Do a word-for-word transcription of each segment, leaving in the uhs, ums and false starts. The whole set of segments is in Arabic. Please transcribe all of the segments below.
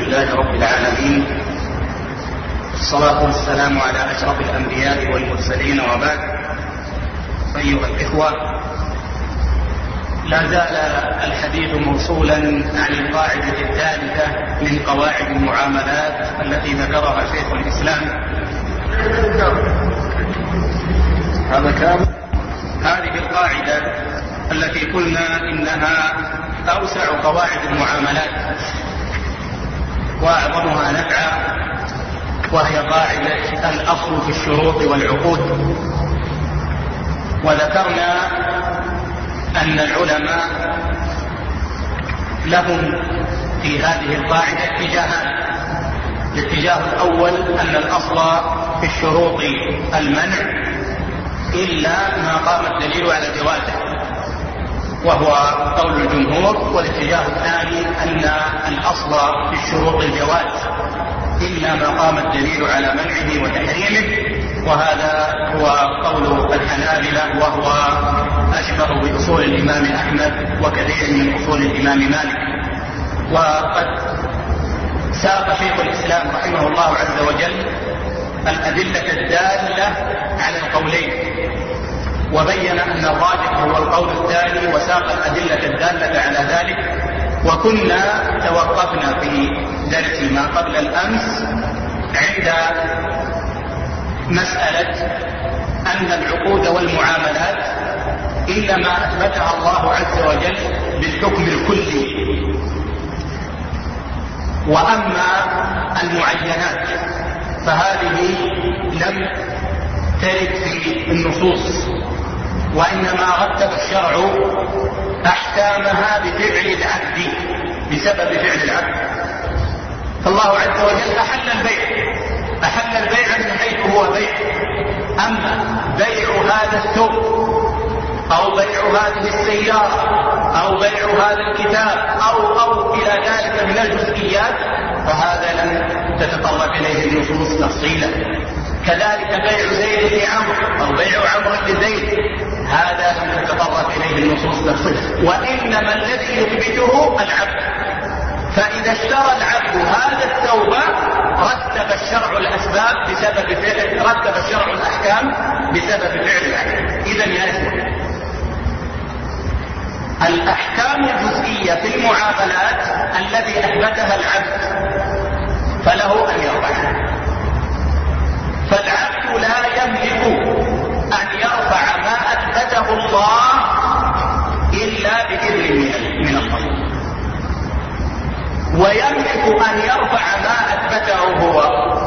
لله رب العالمين، الصلاة والسلام على أشرف الأنبياء والمرسلين، وبعد. أيها الإخوة، لا زال الحديث موصولا عن القاعدة الثالثة من قواعد المعاملات التي ذكرها شيخ الإسلام. هذا كامل. هذه القاعدة التي قلنا إنها أوسع قواعد المعاملات وأعظمها نفعا، وهي قاعدة الأصل في الشروط والعقود. وذكرنا أن العلماء لهم في هذه القاعدة اتجاهان. الاتجاه الأول أن الأصل في الشروط المنع إلا ما قام الدليل على جوازه، وهو قول الجمهور. والاتجاه الثاني أن الأصل في الشروط الجواز إلا ما قام الدليل على منعه وتحريمه، وهذا هو قول الحنابلة، وهو أشبه بأصول الإمام أحمد وكثير من أصول الإمام مالك. وقد ساق شيخ الإسلام رحمه الله عز وجل الأدلة الدالة على القولين، وبين أن الراجح هو القول الثاني، وساق الأدلة الدالة على ذلك. وكنا توقفنا في درس ما قبل الأمس عند مسألة أن العقود والمعاملات إنما أثبتها الله عز وجل بالحكم الكلي، وأما المعينات فهذه لم ترد في النصوص، وإنما رتب الشرع أحكامها بفعل العبد، بسبب فعل العبد. فالله عز وجل أحل البيع، أحل البيع من حيث هو بيع. أما بيع هذا الثوب أو بيع هذه السيارة أو بيع هذا الكتاب أو أو إلى ذلك من الجزئيات فهذا لم تتطرق إليه النصوص تفصيلا. كذلك بيع زيد لعمرو أو بيع عمرو لزيد، هذا لم تتطرق إليه النصوص تفصيلا، وإنما الذي يثبته العبد. فإذا اشترى العبد هذا الثوب رتب الشرع الأسباب بسبب فعل، رتب الشرع الأحكام بسبب فعل العبد. إذن يا إخوة، الأحكام الجزئية في المعاملات الذي أثبتها العبد فله أن يرفعها، فالعبد لا يملك أن يرفع ما أثبته الله إلا بإذن من الله، ويملك أن يرفع ما أثبته هو،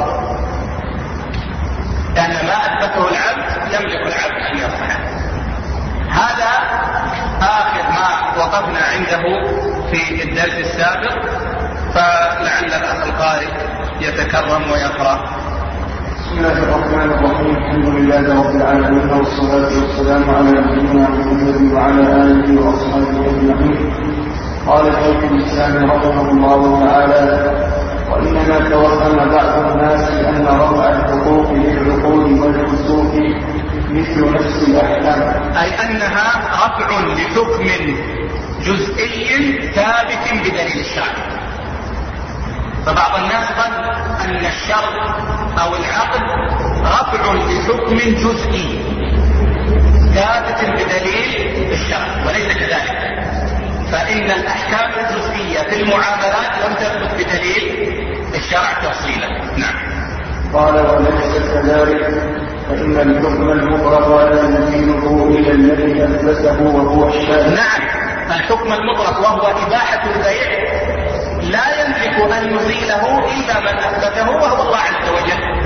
لأن ما أثبته العبد يملك العبد أن يرفعه. هذا آخر ما وقفنا عنده في الدرس السابق، فلعل الأخ القارئ يتكرم ويقرأ. بسم الله الرحمن الرحيم. الحمد لله رب العالمين، والصلاة والسلام على نبينا محمد وعلى آله وأصحابه أجمعين. قال شيخ الإسلام رحمه الله تعالى: وإنما توهم بعض الناس أن رفع الحقوق للعقود والفسوق مثل نفس الأحكام، أي أنها رفع لحكم جزئي ثابت بدليل الشرع. فبعض الناس ظن أن الشرع أو العقد رفع لحكم جزئي ثابت بدليل الشرع، وليس كذلك. فإن الأحكام الجزئية في المعاملات لم تثبت بدليل الشرع تفصيلا. نعم. قال: وليس كذلك، فإن الحكم المطلق لا يزيله إلى الذي أثبته وهو الشارع. نعم، الحكم المطلق وهو إباحة البيع لا يملك أن يزيله إلا من أثبته وهو الله عز وجل.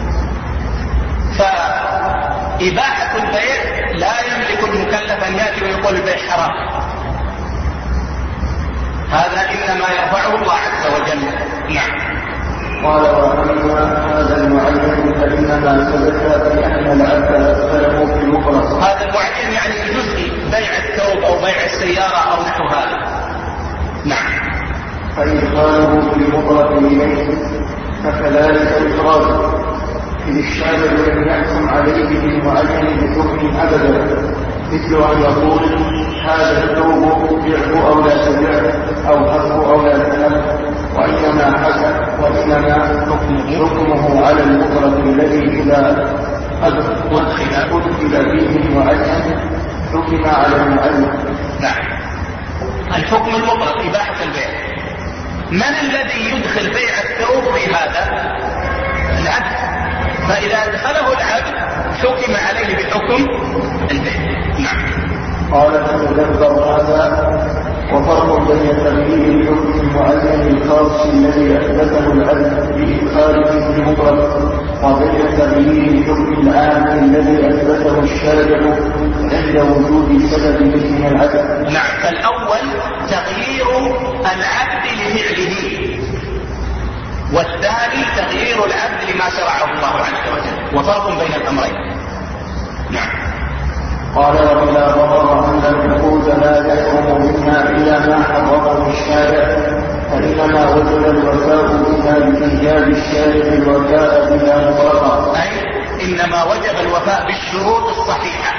فإباحة البيع لا يملك المكلف أن يأتي ويقول البيع حرام، هذا إنما يرفعه الله عز وجل. نعم. قال: وأما هذا المعين فإنما ثبت بأن العبد أدخله في المطلق. هذا المعين يعني الجزئي، بيع الثوب أو بيع السيارة أو نحو هذا. نعم. فإدخاله في المطلق إليه فكذلك إخراجه، إذ الشارع لم يحكم عليه بالمعين بحكم أبدا، مثل أن يقول: هذا الثوب بعه أو لا تبعه، أو حفه أو لا تنم، وإنما وإنما حكمه على المطلق الذي إذا أدخل فيه المعين حكم على المعين. نعم. الحكم المطلق إباحة البيع. من الذي يدخل بيع الثوب في هذا؟ العبد. فإذا أدخله العبد حكم عليه بحكم البيع. نعم. قال فتدبر هذا وفرق بين تغيير الحكم المعين الخاص الذي أثبته العبد بإدخاله في المطلق وبين تغيير الحكم العام الذي أثبته الشارع عند وجود سبب من العبد. نعم. فالأول تغيير العبد لفعله، والثاني تغيير العبد لما شرعه الله عز وجل، وفرق بين الأمرين. نعم. قال وبلا ضرر أن العقود لا يحرم منها إلا ما حرمه الشارع، فإنما وجب الوفاء بها بإيجاب الشارع الوفاء بها مطلقا. أي إنما وجب الوفاء بالشروط الصحيحة.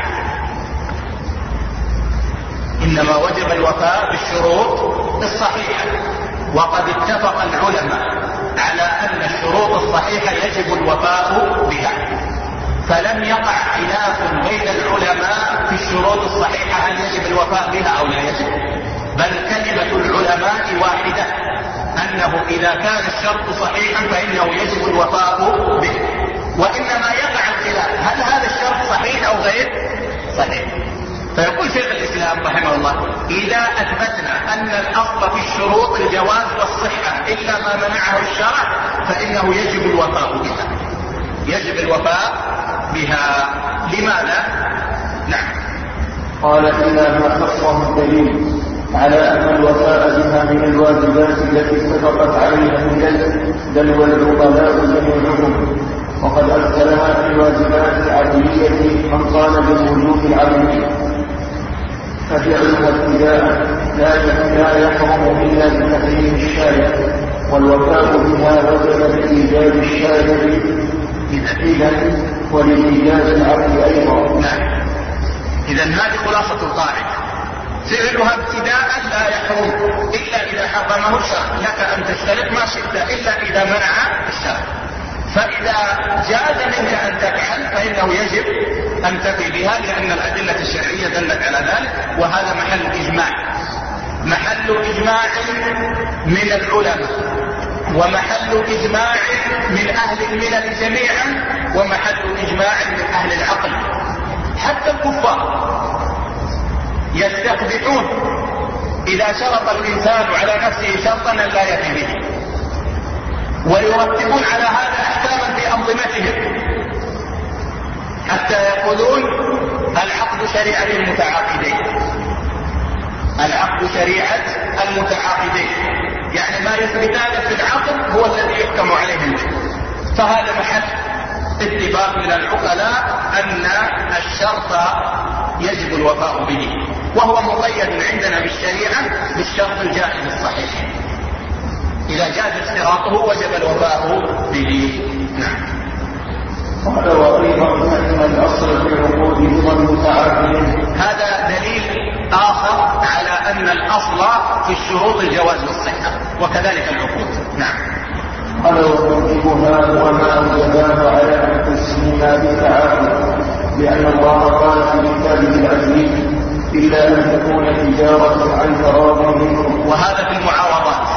إنما وجب الوفاء بالشروط الصحيحة، وقد اتفق العلماء على أن الشروط الصحيحة يجب الوفاء بها، فلم يقع خلاف بين العلماء في الشروط الصحيحة هل يجب الوفاء بها أو لا يجب، بل كلمة العلماء واحدة أنه إذا كان الشرط صحيحا فإنه يجب الوفاء به. وإنما يقع الخلاف هل هذا الشرط صحيح أو غير صحيح. فيقول شيخ الإسلام رحمه الله إذا أثبتنا أن الأصل في الشروط الجواز والصحة إلا ما منعه الشرع فإنه يجب الوفاء بها. يجب الوفاء بها. لماذا؟ نعم. قال إلا ما خصه الدليل على أن الوفاء بها من الواجبات التي اتفقت عليها الدل بل والعقلاء جميعهم، وقد أدخلها في الواجبات العدلية من قال بالوجوب العدلي، ففعلها ابتداء لا يحرم إلا بتحريم الشارع، والوفاء بها وجب بإيجاب الشارع إذا ولإيجاب العبد أيضا. نعم. إذن هذه خلاصة القاعدة، فعلها ابتداء لا يحرم إلا إذا حرمه الشرع، لك أن تشترط ما شئت إلا إذا منع الشرع، فإذا جاز منك أن تفعل فإنه يجب أن تفي بها لأن الأدلة الشرعية دلت على ذلك، وهذا محل إجماع، محل إجماع من العلماء، ومحل إجماع من أهل الملل جميعا، ومحل إجماع من أهل العقل. حتى الكفار يستقبحون إذا شرط الإنسان على نفسه شرطا لا يفي به، ويرتبون على هذا أحكاما في أنظمتهم حتى يقولون العقد شريعة المتعاقدين، العقد شريعة المتعاقدين، يعني ما يثبتان في العقد هو الذي يحكم عليه به. فهذا محل اتفاق من العقلاء أن الشرط يجب الوفاء به، وهو مقيد عندنا بالشريعة بالشرط الجائز الصحيح، إذا جاز اشتراطه وجب الوفاء به. نعم. قال وأيضا أن الأصل في العقود هو المتعاقدين. هذا دليل آخر على أن الأصل في الشروط الجواز والصحة، وكذلك العقود. نعم. قال وتوجيبها وما أوجباه على أن تسميها بالتعاقد، لأن الله قال في كتابه العزيز إلا أن تكون تجارة عن تراض منكم. وهذا في المعاوضات،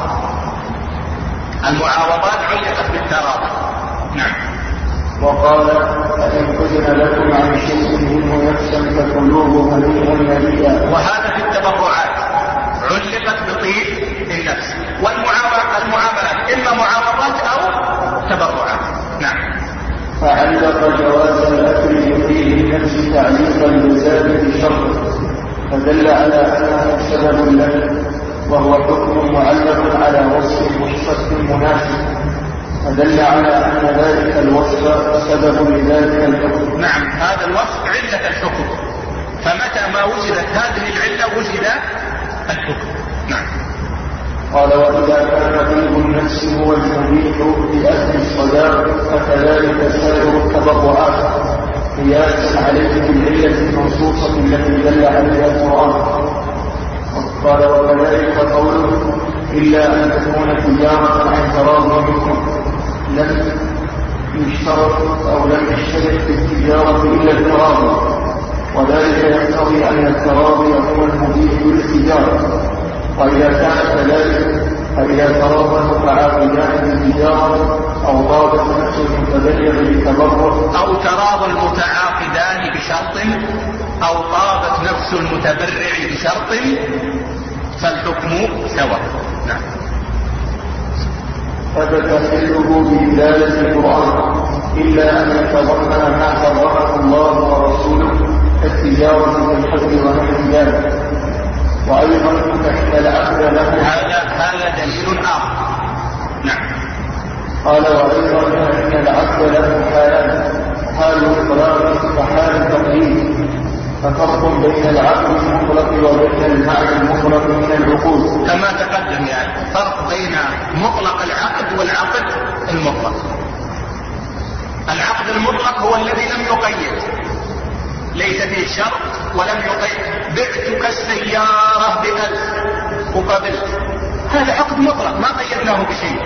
المعاوضات علقت بالتراضي. نعم. وقال فإن أذن لكم عن شيء منه نفسا فكلوه هنيئا مريئا. وهذا في التبرعات علقت بطيب النفس، والمعاملات إما معاوضات أو تبرعات. نعم. فعلق جواز الأكل بطيب النفس تعليقا لزاد شرط، فدل على أنه سبب له، وهو حكم معلق على وصف مشتق مناسب، فدل على أن ذلك الوصف سبب لذلك الحكم. نعم. هذا الوصف علة الحكم، فمتى ما وجدت هذه العلة وجد الحكم. نعم. قال وإذا كان طيب النفس هو المبيح بأخذ الصداق فكذلك سائر التبرعات قياسا عليه بالعلة المنصوصة التي دل عليها القرآن. قال وكذلك قوله إلا أن تكون تجارة عن تراض منكم، لم يشترط أو لم يشترط في التجارة إلا التراضي، وذلك يقتضي أن التراضي هو المبيح للتجارة. وإذا كان كذلك فإذا تراضى المتعاقدان بالتجارة أو طابت نفس المتبرع بالتبرع أو تراضى المتعاقدان بشرط أو طابت نفس المتبرع بشرط فالحكم سواء. نعم. فتتحله بدلالة القرآن إلا أن يتضمن ما حرمه الله ورسوله التجارة بالحب ونحو ذلك. وأيضا فإن العقد له هذا هذا دليل آخر. نعم. قال وأيضا فإن العقد له حالان، حال الإطلاق وحال التقييد، ففرق بين العقد المطلق وبين المعنى المطلق من العقود كما تقدم. يعني فرق بين مطلق العقد والعقد المطلق. العقد المطلق هو الذي لم يقيد، ليس فيه شرط ولم يقيد. بعتك السيارة بألف وقبلت، هذا عقد مطلق ما قيدناه بشيء.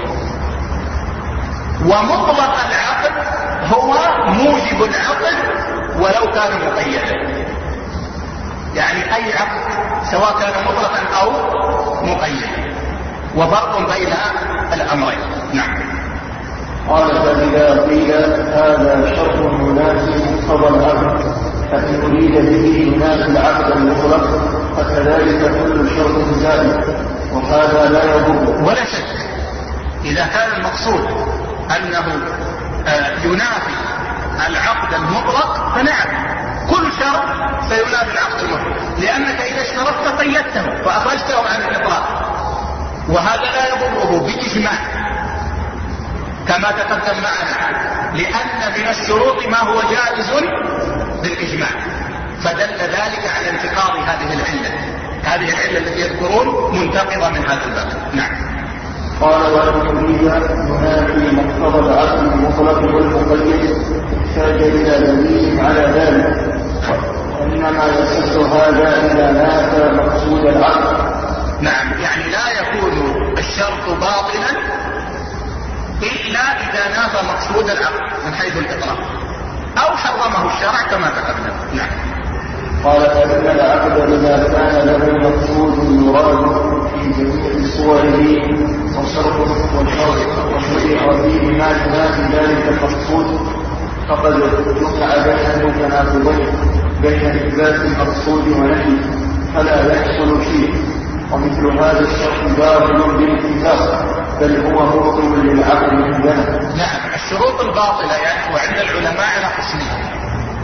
ومطلق العقد هو موجب العقد ولو كان مقيدا. يعني أي عقد سواء كان مطلقا أو مقيدا، وفرق بين الأمرين. نعم. قال فإذا قيل هذا شرط يناسب مقتضى العقد فإن أريد به يناسب العقد المطلق فكذلك كل شرط زائد، وهذا لا يضر. ولا شك إذا كان المقصود أنه ينافي العقد المطلق فنعم، كل شرط سينافي العقد المطلق، لأنك إذا اشترطت قيدته فأخرجته عن الإطلاق، وهذا لا يضره بإجماع كما تقدم معنا، لأن من الشروط ما هو جائز بالإجماع، فدل ذلك على انتقاض هذه العلة. هذه العلة التي يذكرون منتقضة من هذا الباب. نعم. قال وأن يريد ينافي مقتضى العقد المطلق والمقيد احتاج إلى دليل على ذلك، وإنما يصح هذا إذا نافى مقصود العقد. نعم. يعني لا يكون الشرط باطلا إلا إذا نافى مقصود العقد من حيث الإطلاق أو حرمه الشرع كما تقدم. نعم. قال فإن العقد إذا كان له مقصود يراد في جميع صوره وشرط وشرط وشرع فيه ما ينافي ذلك المقصود فقد جمع بين المتناقضين بين إثبات المقصود ونفيه فلا يحصل شيء، ومثل هذا الشرط باطل بالاتفاق بل هو مبطل للعقد عندنا. نعم. الشروط الباطلة يعني وعند العلماء على قسمين: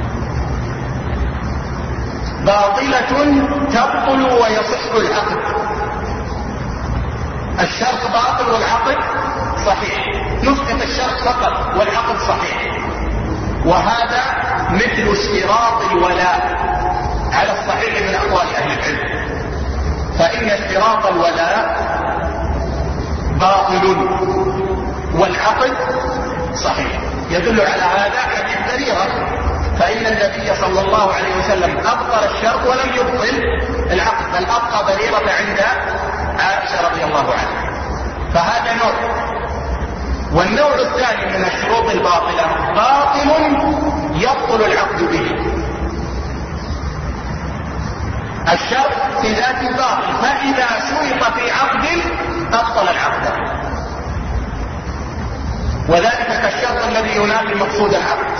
باطلة تبطل ويصح العقد. الشرط باطل والعقد صحيح، نسقط الشرط فقط والعقد صحيح. وهذا مثل اشتراط الولاء على الصحيح من أقوال أهل العلم، فإن اشتراط الولاء باطل والعقد صحيح. يدل على هذا حديث بريرة، فإن النبي صلى الله عليه وسلم أبطل الشرط ولم يبطل العقد، بل أبقى بريرة عند عائشة رضي الله عنها. فهذا نوع. والنوع الثاني من الشروط الباطلة باطل يبطل العقد به. الشرط في ذات باطل، فإذا شرط في عقد أبطل العقد، وذلك كالشرط الذي ينافي مقصود العقد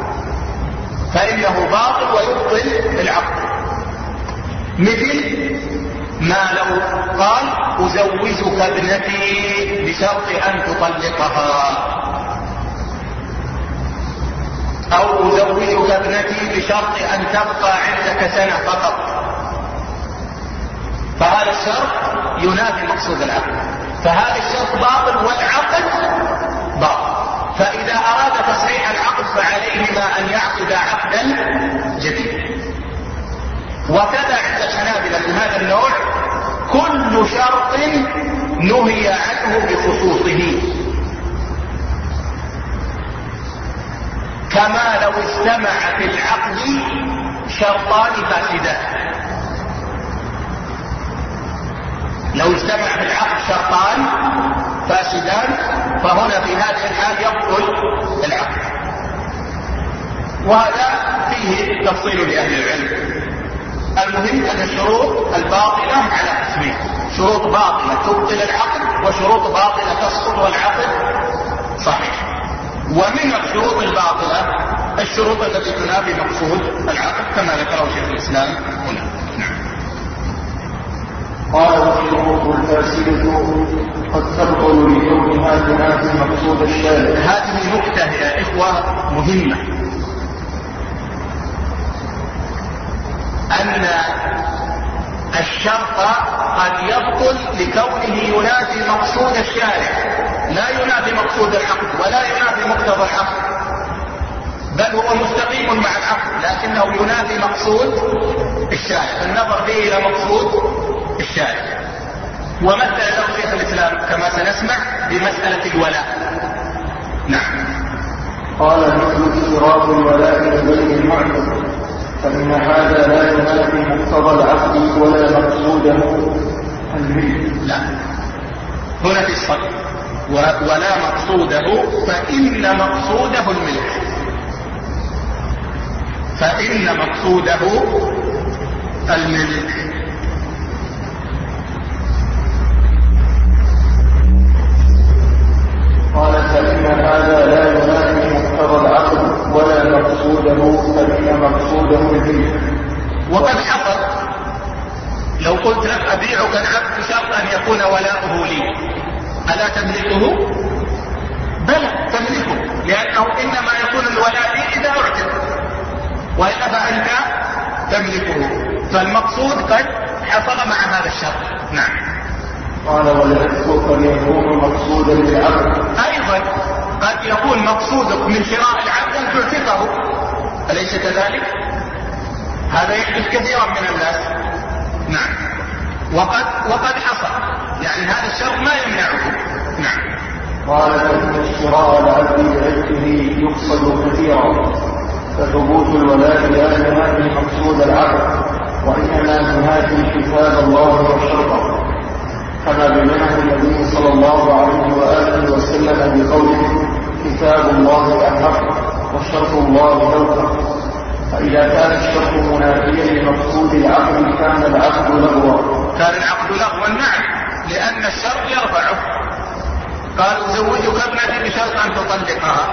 فإنه باطل ويبطل العقد. مثل ما لو قال أزوجك ابنتي بشرط أن تطلقها، أو أزوجك ابنتي بشرط أن تبقى عندك سنة فقط، فهذا الشرط ينافي مقصود العقد، فهذا الشرط باطل والعقد باطل. فإذا أراد تصحيح العقد فعليهما أن يعقد عقدا جديدا. وكذا عند الحنابلة من هذا النوع كل شرط نهي عنه بخصوصه، كما لو اجتمع في العقد شرطان فاسدان. لو اجتمع في العقد شرطان فاسدان فهنا في هذه الحال يبطل العقد. وهذا فيه تفصيل لأهل العلم. المهم أن الشروط الباطلة على قسمين: شروط باطلة تبطل العقد، وشروط باطلة تسقط والعقد صحيح. ومن الشروط الباطلة الشروط التي تنافي مقصود العقد كما ذكره شيخ الإسلام هنا. نعم. قال: والشروط الفاسدة قد تبطل لكونها تنافي مقصود الشارع. هذه نكتة يا إخوة مهمة، أن الشرط قد يبطل لكونه ينافي مقصود الشارع، لا ينافي مقصود العقد ولا ينافي مقتضى العقد، بل هو مستقيم مع العقد، لكنه ينافي مقصود الشارع، النظر به إلى مقصود الشارع. ومثل له شيخ الإسلام كما سنسمع بمسألة الولاء. نعم. قال: مثل اشتراط الولاء لغير المعتد، فإن هذا لا ينافي مقتضى العقد ولا مقصوده الملك. لا، هنا في الصدر ولا مقصوده، فإن مقصوده الملك، فإن مقصوده الملك. قال: فإن هذا لا ينافي مقتضى العقد ولا مقصوده، فإن مقصوده الملك. وقد حصل لو قلت لك أبيعك العبد بشرط أن يكون ولاؤه لي، ألا تملكه؟ بلى تملكه، لأنه إنما يكون الولاء لي إذا أعتق، وإلا فأنت تملكه. فالمقصود قد حصل مع هذا الشرط. نعم. قال: والعتق قد يكون مقصودا للعبد. أيضا قد يكون مقصودك من شراء العبد أن تعتقه، أليس كذلك؟ هذا يحدث كثيرا من الناس. نعم. وقد وقد حصل، يعني هذا الشرط ما يمنعه. نعم. قال: فإن شراء العبد بعتقه يقصد كثيرا، فثبوت الولاء لا ينافي مقصود العبد، وإنما ينافي كتاب الله وشرطه، كما بينه النبي صلى الله عليه وآله وسلم بقوله: كتاب الله أحق وشرط الله أوثق. فإذا كان الشرط منافيا لمقصود العقد كان العقد لغوا. كان العقد لغوا. نعم، لأن الشرط يرفعه. قال: أزوجك ابنتي بشرط أن تطلقها،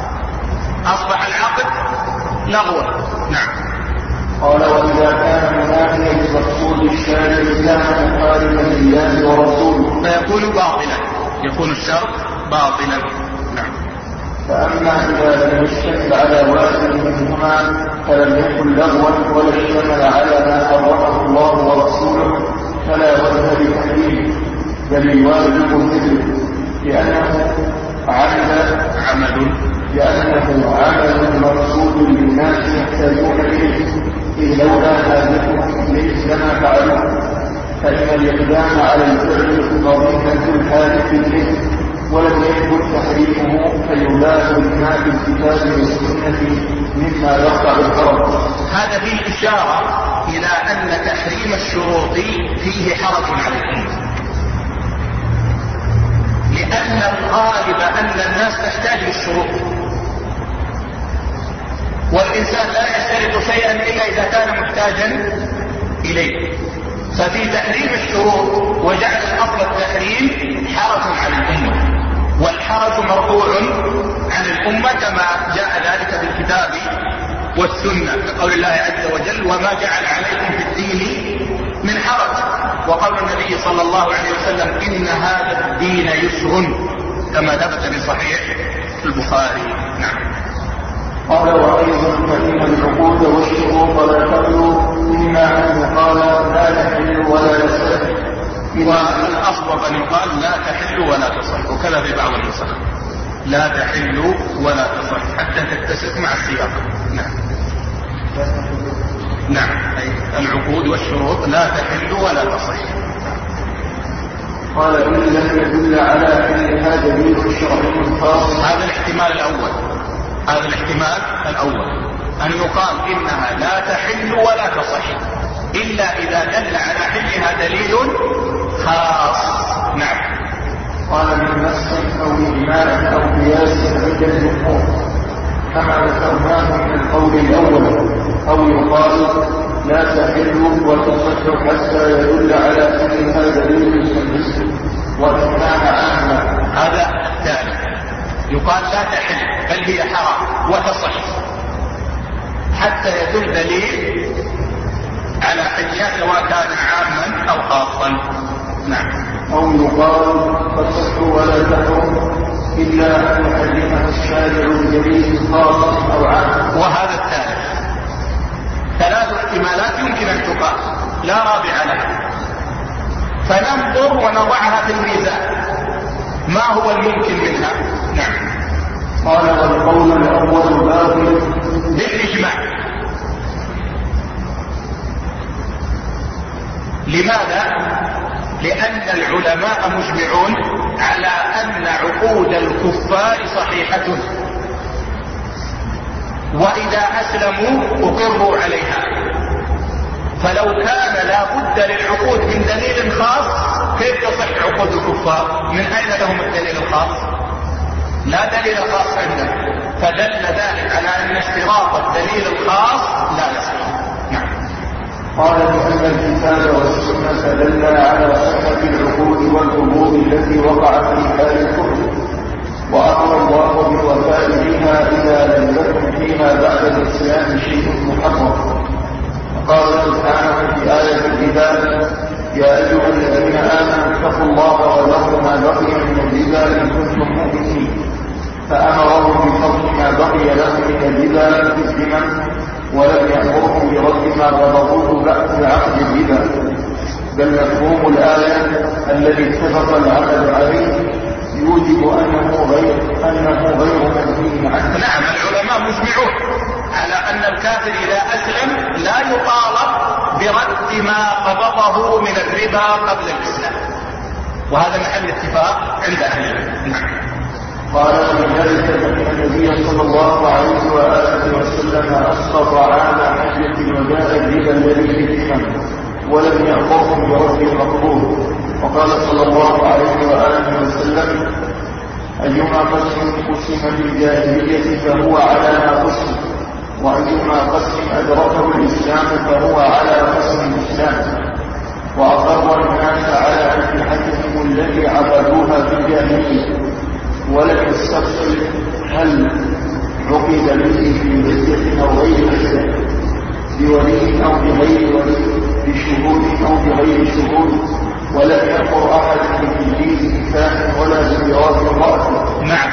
أصبح العقد لغوا. نعم. قال: وإذا كان منافيا لمقصود الشارع كان مخالفا لله ورسوله، فيكون باطلا، يكون الشرط باطلا. نعم. فأما إذا لم يشتمل على واحد منهما فلم يكن لغوا ولا اشتمل على ما حرمه الله ورسوله فلا وجه لتحريمه، بل الواجب مثله، لأنه عمل عمل لأنه عمل مرصود للناس يحتاجون إليه، إذ لولا حاجتهم إليه لما فعلوه، فإن الإقدام على الفعل ضريبة الحاجة إليه، ولم يثبت تحريمه فيباح لما في الكتاب والسنة مما يقطع الحرج. هذا فيه إشارة إلى أن تحريم الشروط فيه حرج على الأمة، لأن الغالب أن الناس تحتاج للشروط، والإنسان لا يشترط شيئا إلا إذا كان محتاجا إليه. ففي تحريم الشروط وجعل الأصل التحريم حرج على الأمة، والحرج مرفوع عن الأمة كما جاء ذلك في الكتاب والسنة، كقول الله عز وجل: وما جعل عليكم في الدين من حرج، وقول النبي صلى الله عليه وسلم: إن هذا الدين يسر، كما ثبت في صحيح البخاري. نعم. قال: وأيضا فإن العقود والشروط لا تخلو إما أن يقال لا تحل ولا يصح، والأصوب أن يقال لا تحل ولا تصح، وكذا في بعض النسخ لا تحل ولا تصح حتى تتسق مع السياق. نعم. نعم، أي العقود والشروط لا تحل ولا تصح. قال: إن لم يدل على أنها دليل شرعي خاص. هذا الاحتمال الأول، هذا الاحتمال الأول أن يقال إنها لا تحل ولا تصح إلا إذا دل على حلها دليل خاص. نعم. قال: من نص أو إجماع يقال لا تحل وتصح حتى يدل على أنها دليل صحيح وإن كان عاما. هذا الثالث يقال لا تحل بل هي حرام وتصح حتى يدل دليل على حلها سواء كان عاما أو خاصا. نعم. أو يقال تصح ولا تحرم إلا أن يحرمها الشارع بدليل خاص أو عام. وهذا الثالث ثلاث احتمالات يمكن أن تقال لا رابع لها، فننظر ونضعها في الميزان ما هو الممكن منها. نعم. قال والقول الأول باطل بالإجماع. لماذا؟ لأن العلماء مجمعون على أن عقود الكفار صحيحة، وإذا أسلموا أقروا عليها، فلو كان لا بد للعقود من دليل خاص كيف تصح عقود الكفار؟ من أين لهم الدليل الخاص؟ لا دليل خاص عندهم، فدل ذلك على أن اشتراط الدليل الخاص لا يصح. نعم. قال لأن الكتاب والسنة دل على صحة العقود والقبور التي وقعت في حال الكفر، وأمر الله بالوفاء بها إذا لم يكن فيها بعد الإسلام شيء محرم. قال سبحانه في آية الكتاب يا أيها الذين آمنوا اتقوا الله وذروا ما بقي من الربا إن كنتم مؤمنين، فأمرهم بفضل ما بقي له من الربا مسلما، ولم يأمرهم برد ما غضبوه بعقد الربا، بل مفهوم الآية الذي اتفق العقد عليه يوجب أنه غير أنه غير منهي عنه. نعم. العلماء مجمعون على أن الكافر إذا أسلم لا يطالب برد ما قبضه من الربا قبل الإسلام، وهذا محل اتفاق عند أهل العلم. قال من ذلك فإن النبي صلى الله عليه وآله وسلم أسقط عام حجة الوداع الربا الذي في الذمم ولم يأمرهم برد المقبول، وقال صلى الله عليه وآله وسلم أيما قسم قسم في الجاهلية فهو على ما قسم، وأيما قسم أدركه الإسلام فهو على قسم الإسلام، وأقر الناس على أسلحتهم التي عبدوها في الجاهلية، ولم يستفصل هل عقد به في عدة أو غير عدة، بولي أو بغير ولي، بشهود أو بغير شهود، ولم يأمر أحد بتجديد إنسان ولا بميراث امرأة. نعم.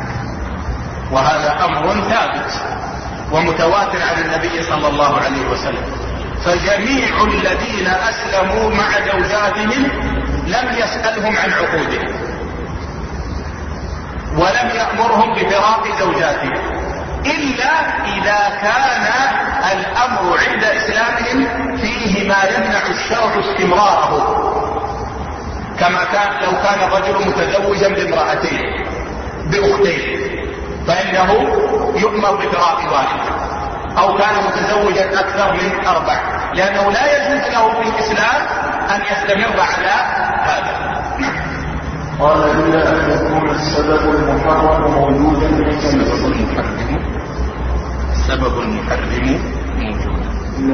وهذا أمر ثابت ومتواتر عن النبي صلى الله عليه وسلم، فجميع الذين أسلموا مع زوجاتهم لم يسألهم عن عقودهم، ولم يأمرهم بفراق زوجاتهم، إلا إذا كان الأمر عند إسلامهم فيه ما يمنع الشرع استمراره، كما كان لو كان الرجل متزوجا بامرأتين بأختين فإنه يؤمر بفراق واحد، أو كان متزوجا أكثر من أربع، لأنه لا يجوز له في الإسلام أن يستمر على هذا. قال إلا أن يكون السبب المحرم موجودا السبب المحرم السبب المحرم موجودا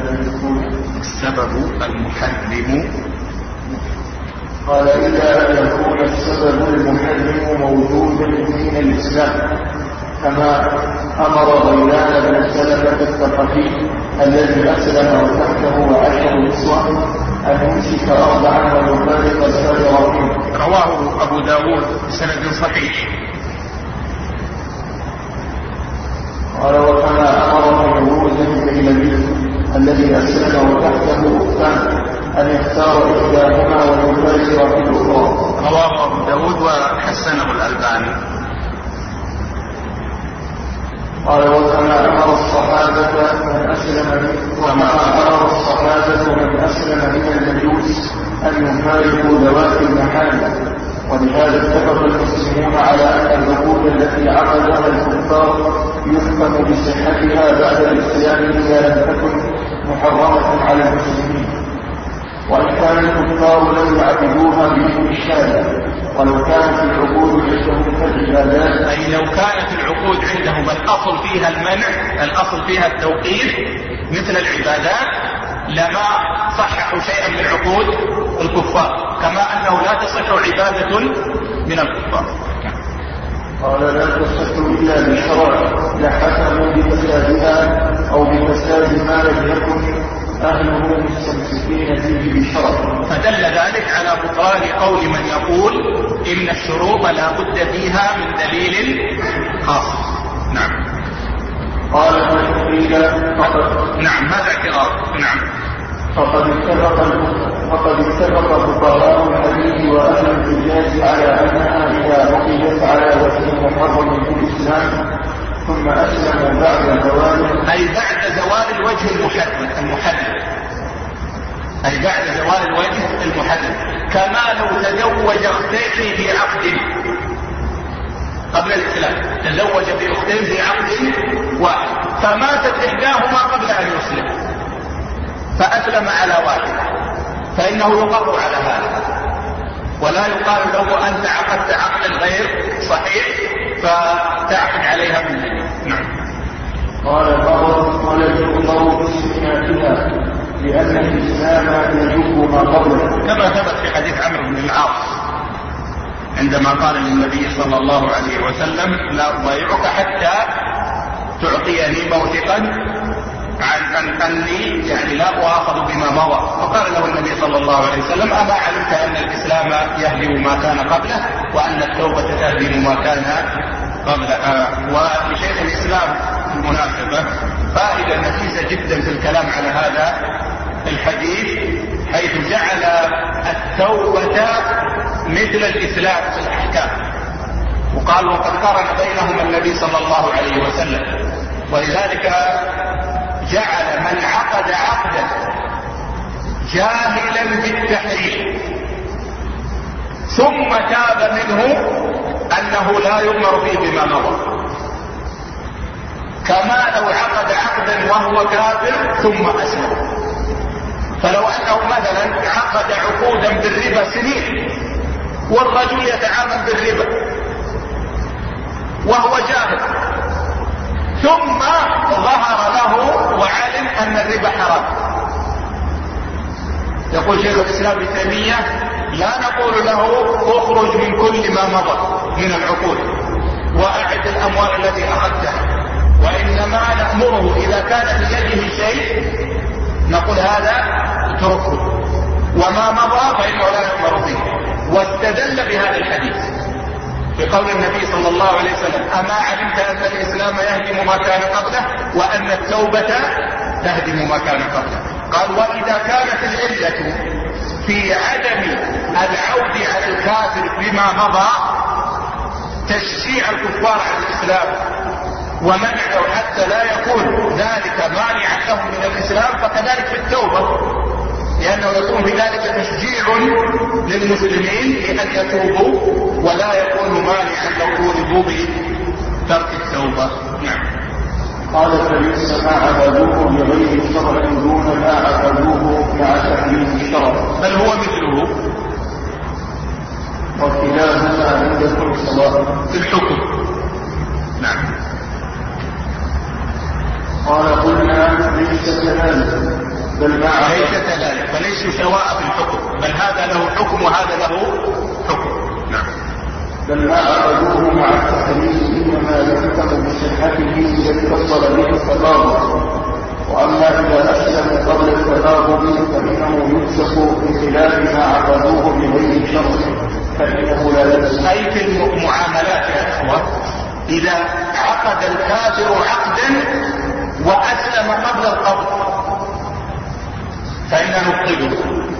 السبب المحرم. قال إلا أن يكون السبب المحرم موجودا من الإسلام، كما أمر غيلان بن سلمة الثقفي الذي أسلم وتحته عشر نسوة أن يمسك أربعا ويفارق السائر منه. رواه أبو داود بسند صحيح. قال وكما أمر يهوذا بن النبي الذي أسلم وتحته أختان أن يختار إحداهما ويفارق في الأخرى. رواه أبو داود وحسنه الألباني. قال وكما أمر الصحابة من أسلم وما أمر الصحابة من أسلم من المجوس أن يفارقوا ذوات المحارم، ولهذا اتفق المسلمون على أن العقود التي عقدها الكفار يحكم بصحتها بعد الإسلام إذا لم تكن محرمة على المسلمين، وإن كان الكفار لم يعبدوها بدون الشارع، ولو كانت العقود عندهم كالعبادات، أي لو كانت العقود عندهم الأصل فيها المنع، الأصل فيها التوقيف، مثل العبادات لما صححوا شيئا من عقود الكفار، كما أنه لا تصح عبادة من الكفار. قال لا تصح إلا بالشرع لحكموا بفسادها أو بفساد ما لم يكن أهله مستمسكين فيه بالشرع. فدل ذلك على بطلان قول من يقول إن الشروط لا بد فيها من دليل خاص. نعم. قال فقيل فقد نعم هذا اعتراض. نعم. فقد اتفق فقد اتفق فقهاء الحديث وأهل الحجاز على أنها إذا عقدت على وجه محرم في الإسلام ثم أسلموا بعد زوال أي بعد زوال الوجه المحرم المحرم أي بعد زوال الوجه المحرم، كما لو تزوج أختين في عقد قبل الإسلام، تزوج بأختين في عقد واحد فماتت إحداهما قبل أن يسلم فأسلم على واحد، فإنه يقر على هذا ولا يقال له أنت عقدت عقدا غير صحيح فتعقد عليها من جديد. نعم. قال الأمر ولم يؤمر باستثنائها لأن الإسلام يجب ما قبله، كما ثبت في حديث عمرو بن العاص عندما قال للنبي صلى الله عليه وسلم لا أبايعك حتى تعطيني موثقا عن أن أني يعني لا أؤاخذ بما مضى، فقال له النبي صلى الله عليه وسلم أما علمت أن الإسلام يهدم ما كان قبله وأن التوبة تهدم ما كان قبله. ولشيخ الإسلام المناسبة فائدة نفيسة جدا في الكلام على هذا الحديث، حيث جعل التوبة مثل الإسلام في الأحكام، وقال وقد قارن بينهما النبي صلى الله عليه وسلم، ولذلك جعل من عقد عقدا جاهلا بالتحريم ثم تاب منه أنه لا يؤمر فيه بما مضى، كما لو عقد عقدا وهو كافر ثم أسلم. فلو أنه مثلا عقد عقودا بالربا سنين والرجل يتعامل بالربا وهو جاهل ثم ظهر له وعلم أن الربا حرام، يقول شيخ الإسلام ابن تيمية لا نقول له اخرج من كل ما مضى من العقود وأعد الأموال التي أخذتها، وإنما نأمره إذا كان في يده شيء نقول هذا اتركه وما مضى فإنه لا يؤمر فيه. واستدل بهذا الحديث بقول النبي صلى الله عليه وسلم أما علمت أن الإسلام يهدم ما كان قبله وأن التوبة تهدم ما كان قبله. قال وإذا كانت العلة في عدم العود على الكافر بما مضى تشجيع الكفار على الإسلام ومنعه حتى لا يكون ذلك مانعا لهم من الإسلام، فكذلك في التوبة لأنه يكون بذلك تشجيع للمسلمين لأن يتوبوا ولا يكون مانعا لو طولبوا بترك التوبة. نعم. قال فليس ما عبدوه بغير شرع دون ما عبدوه مع تحريم الشرع، بل هو مثله وكلاهما عند كل سواء في الحكم. نعم. قال قلنا ليس كذلك بل ما ليس كذلك فليسوا سواء في الحكم، بل هذا له حكم وهذا له حكم. نعم. بل ما عبدوه مع التحريم إنما يحكم بصحته إذا اتصل به التقارب، وأما إذا أسلم قبل التقارب فإنه يفسخ بخلاف ما عبدوه بغير شرع فإنه لا يفسخ. أي في المعاملات يا أخوة إذا عقد الكافر عقدا وأسلم قبل القبض فإننا نبطله،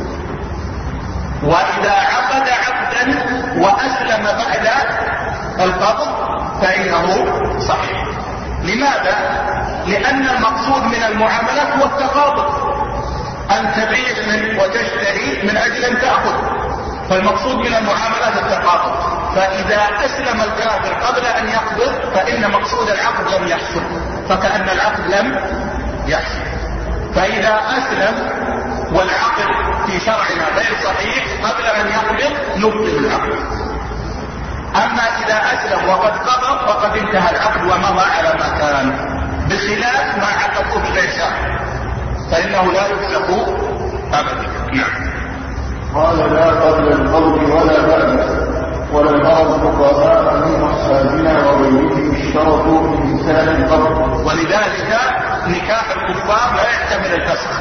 وإذا عقد عقدا وأسلم بعد القبض فإنه صحيح. لماذا؟ لأن المقصود من المعاملات هو التقابض، أن تبيع من وتشتري من أجل أن تأخذ، فالمقصود من المعاملات التقابض. فإذا أسلم الكافر قبل أن يقبض فإن مقصود العقد لم يحصل، فكأن العقد لم يحصل. فإذا أسلم والعقد في شرعنا غير صحيح قبل أن يقبض نبطل العقد. أما إذا أسلم وقد قبض فقد انتهى العقد ومضى على ما كان، بخلاف ما عقدوه بغير شرع. فإنه لا يفسخ أبدا. نعم. قال لا قبل القول ولا بعده، ولم أرى الفقهاء من أصحابنا وغيرهم اشترطوا من لسان قبل. ولذلك نكاح الكفار لا يحتمل الفسخ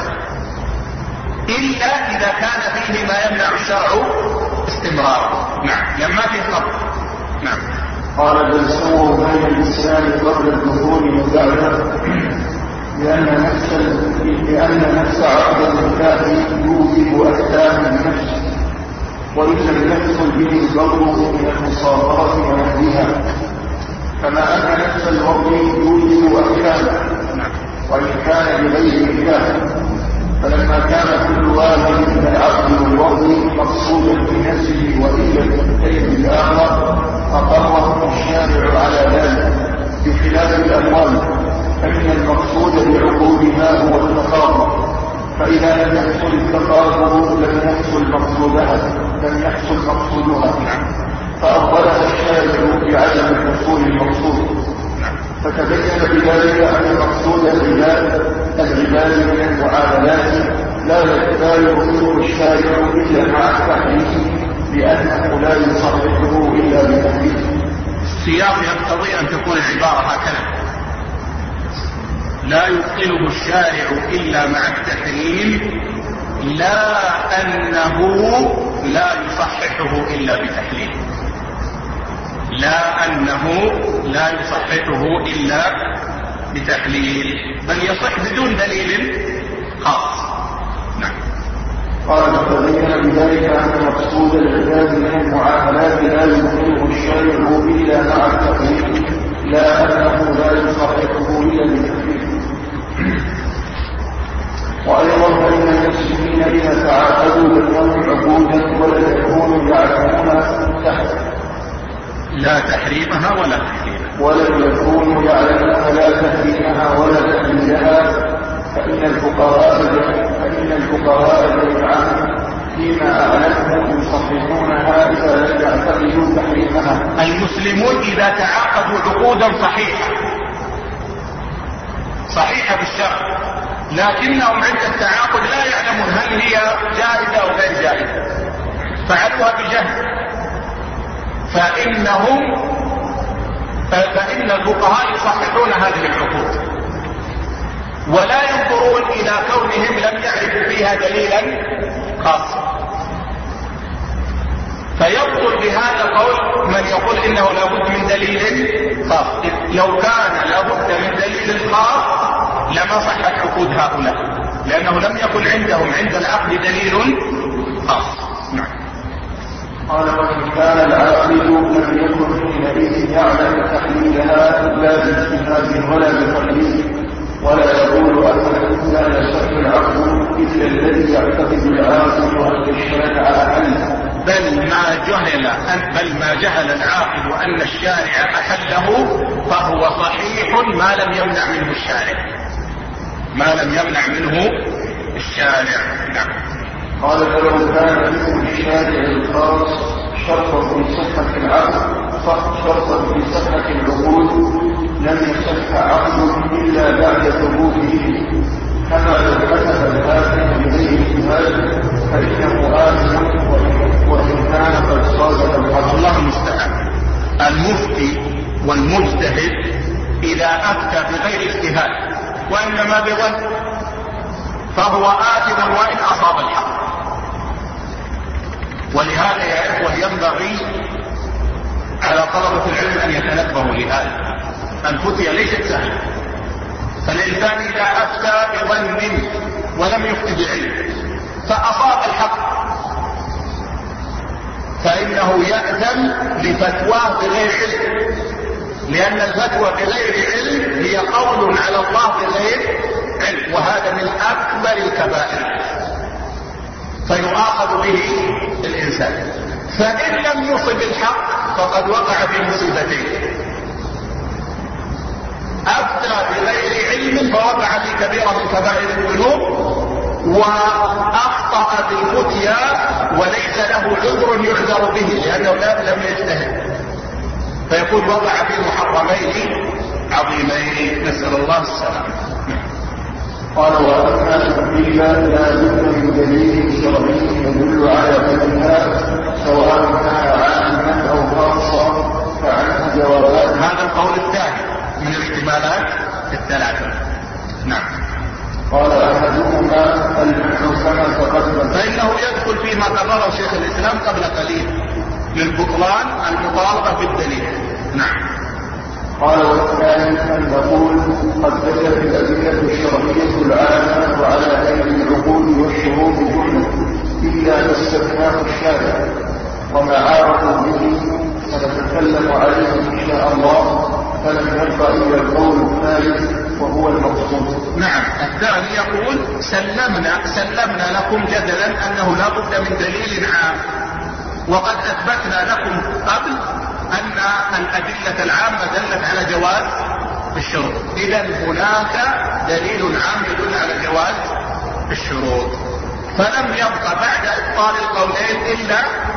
إلا إذا كان فيه ما يمنع الشرع استمراره. نعم. لما فيه قبل. نعم. قال بل سووا بين الإسلام قبل الدخول وبعده، لأن نفس لأن نفس عقد النكاح يوجب أحكام النفس، وإن لم يحصل به الضرر من المصابرة ونحوها، كما أن نفس الوضع يوجب أحكام وإن كان بغير نكاح. فلما كان كل واحد من العقد والوضع مقصودا في نفسه وإن لم ينتهي بالآخر أقره الشارع على ذلك، بخلاف الأموال فإن المقصود بعقودها هو التقارب، فإذا لم يحصل التقارب لم يحصل مقصودها لم يحصل مقصودها فأفضلها الشارع بعدم الحصول المقصود. فتبين بذلك أن مقصود العباد العباد من المعاملات لا لا يؤمن الشارع إلا مع التحريم، لأنه لا يصرفه إلا بتحريم. السياق يقتضي أن تكون العبارة هكذا: لا يبطله الشارع إلا مع التحريم، لا أنه لا يصححه إلا بتحليل. لا أنه لا يصححه إلا بتحليل، بل يصح بدون دليل خاص. نعم. قال فبين بذلك أن مقصود العباد من المعاملات لا يبطله الشارع إلا مع التحليل، لا أنه لا يصححه إلا بتحليل. وأيضا فإن المسلمين إذا تعاقدوا بالنوم عقودا ولا يكونوا يعلمون تحت لا تحريمها ولا تحريمها ولا يكونوا يعلمون لا تحريمها ولا تحريمها، فإن الفقهاء فإن الفقهاء جميعا فيما أعلمهم يصححونها إذا لم يعتقدوا تحريمها. المسلمون إذا تعاقدوا عقودا صحيحة صحيحة بالشرع، لكنهم عند التعاقد لا يعلمون هل هي جائزة أو غير جائزة، فعلوها بجهل، فإنهم فإن الفقهاء يصححون هذه العقود ولا ينظرون إلى كونهم لم يعرفوا فيها دليلا خاصا. فيبطل بهذا قول من يقول إنه لابد من دليل خاص. لو كان لابد من دليل خاص لما صحت عقود هؤلاء، لأنه لم يكن عندهم عند العقد دليل خاص. نعم. قال وإن كان العاقد لم يكن حينئذ يعلم تحليلها لا باجتهاد ولا بتقليد، ولا يقول أن لا يصح العقد إلا الذي يعتقد العاقد أن الشرع أحله، بل ما جهل بل ما جهل العاقد أن الشارع أحله فهو صحيح ما لم يمنع منه الشارع ما لم يمنع منه الشارع. نعم. قال فلو كان اسم الشارع الخاص شرطا في صحة العقد شرطا في صحة العقود لم يصح عقد إلا بعد ثبوته، كما لو كتب الحاكم بغير اجتهاد فإنه آثم وإن كان قد صادق الحق. الله المستعان. المفتي والمجتهد إذا أفتى بغير اجتهاد وإنما بظن فهو آثم وإن أصاب الحق. ولهذا يا إخوة ينبغي على طلبة العلم أن يتنبهوا لهذا. الفتية ليست سهلة، فالإنسان إذا أفتى بظن ولم يفتي بعلم فأصاب الحق فإنه يأثم بفتواه بغير علم، لأن الفتوى بغير علم هي قول على الله بغير علم، وهذا من أكبر الكبائر فيؤاخذ به الإنسان. فإن لم يصب الحق فقد وقع في مصيبتين: أفتى بغير علم فوقع في كبيرة من كبائر الذنوب، وأخطأ بالفتيا وليس له عذر يعذر به لأنه لم يجتهد، فيكون وقع في محرمين عظيمين، نسأل الله السلامة. قال وأما التقليد لا بد من دليل شرعي يدل على كونها سواء كان عاما أو خاصا فعنه جوابات. هذا القول الثاني من الاحتمالات الثلاثة. نعم. قال أحدهما المعنى كما تقدم فإنه يدخل فيما قرره شيخ الإسلام قبل قليل للبطلان المطالبة بالدليل. نعم. قال والثاني أن نقول قد دلت الأدلة الشرعية العامة وعلى أيدي العقول والشروط جملة إلا ما استثناه الشارع وما عارضوا به سنتكلم عليه إن شاء الله فلم يبق إلا القول الثالث وهو المقصود. نعم. الثاني يقول سلمنا سلمنا لكم جدلا أنه لا بد من دليل عام وقد أثبتنا لكم قبل أن الأدلة العامة دلت على جواز الشروط. إذن هناك دليل عام يدل على جواز الشروط. فلم يبقى بعد إبطال القولين إلا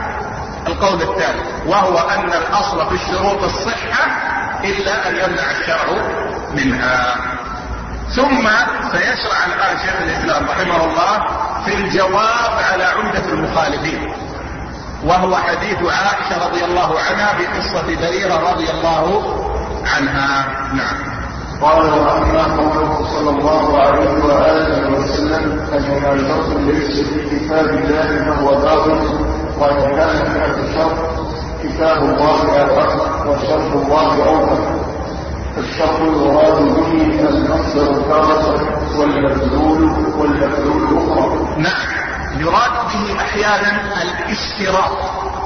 القول الثالث وهو أن الأصل في الشروط الصحة إلا أن يمنع الشرع منها. ثم سيشرع الآن شيخ الإسلام رحمه الله في الجواب على عمدة المخالفين وهو حديث عائشة رضي الله عنها بقصة بريرة رضي الله عنها. نعم. قال وأما قوله صلى الله عليه وآله وسلم أن ما شرط ليس في كتاب الله فهو باطل وإن كان من الشرط كتاب الله أوثق وشرط الله أوثق فالشرط يراد به المصدر تارة والمدلول والمدلول أخرى. نعم. يراد به أحيانا الاشتراط.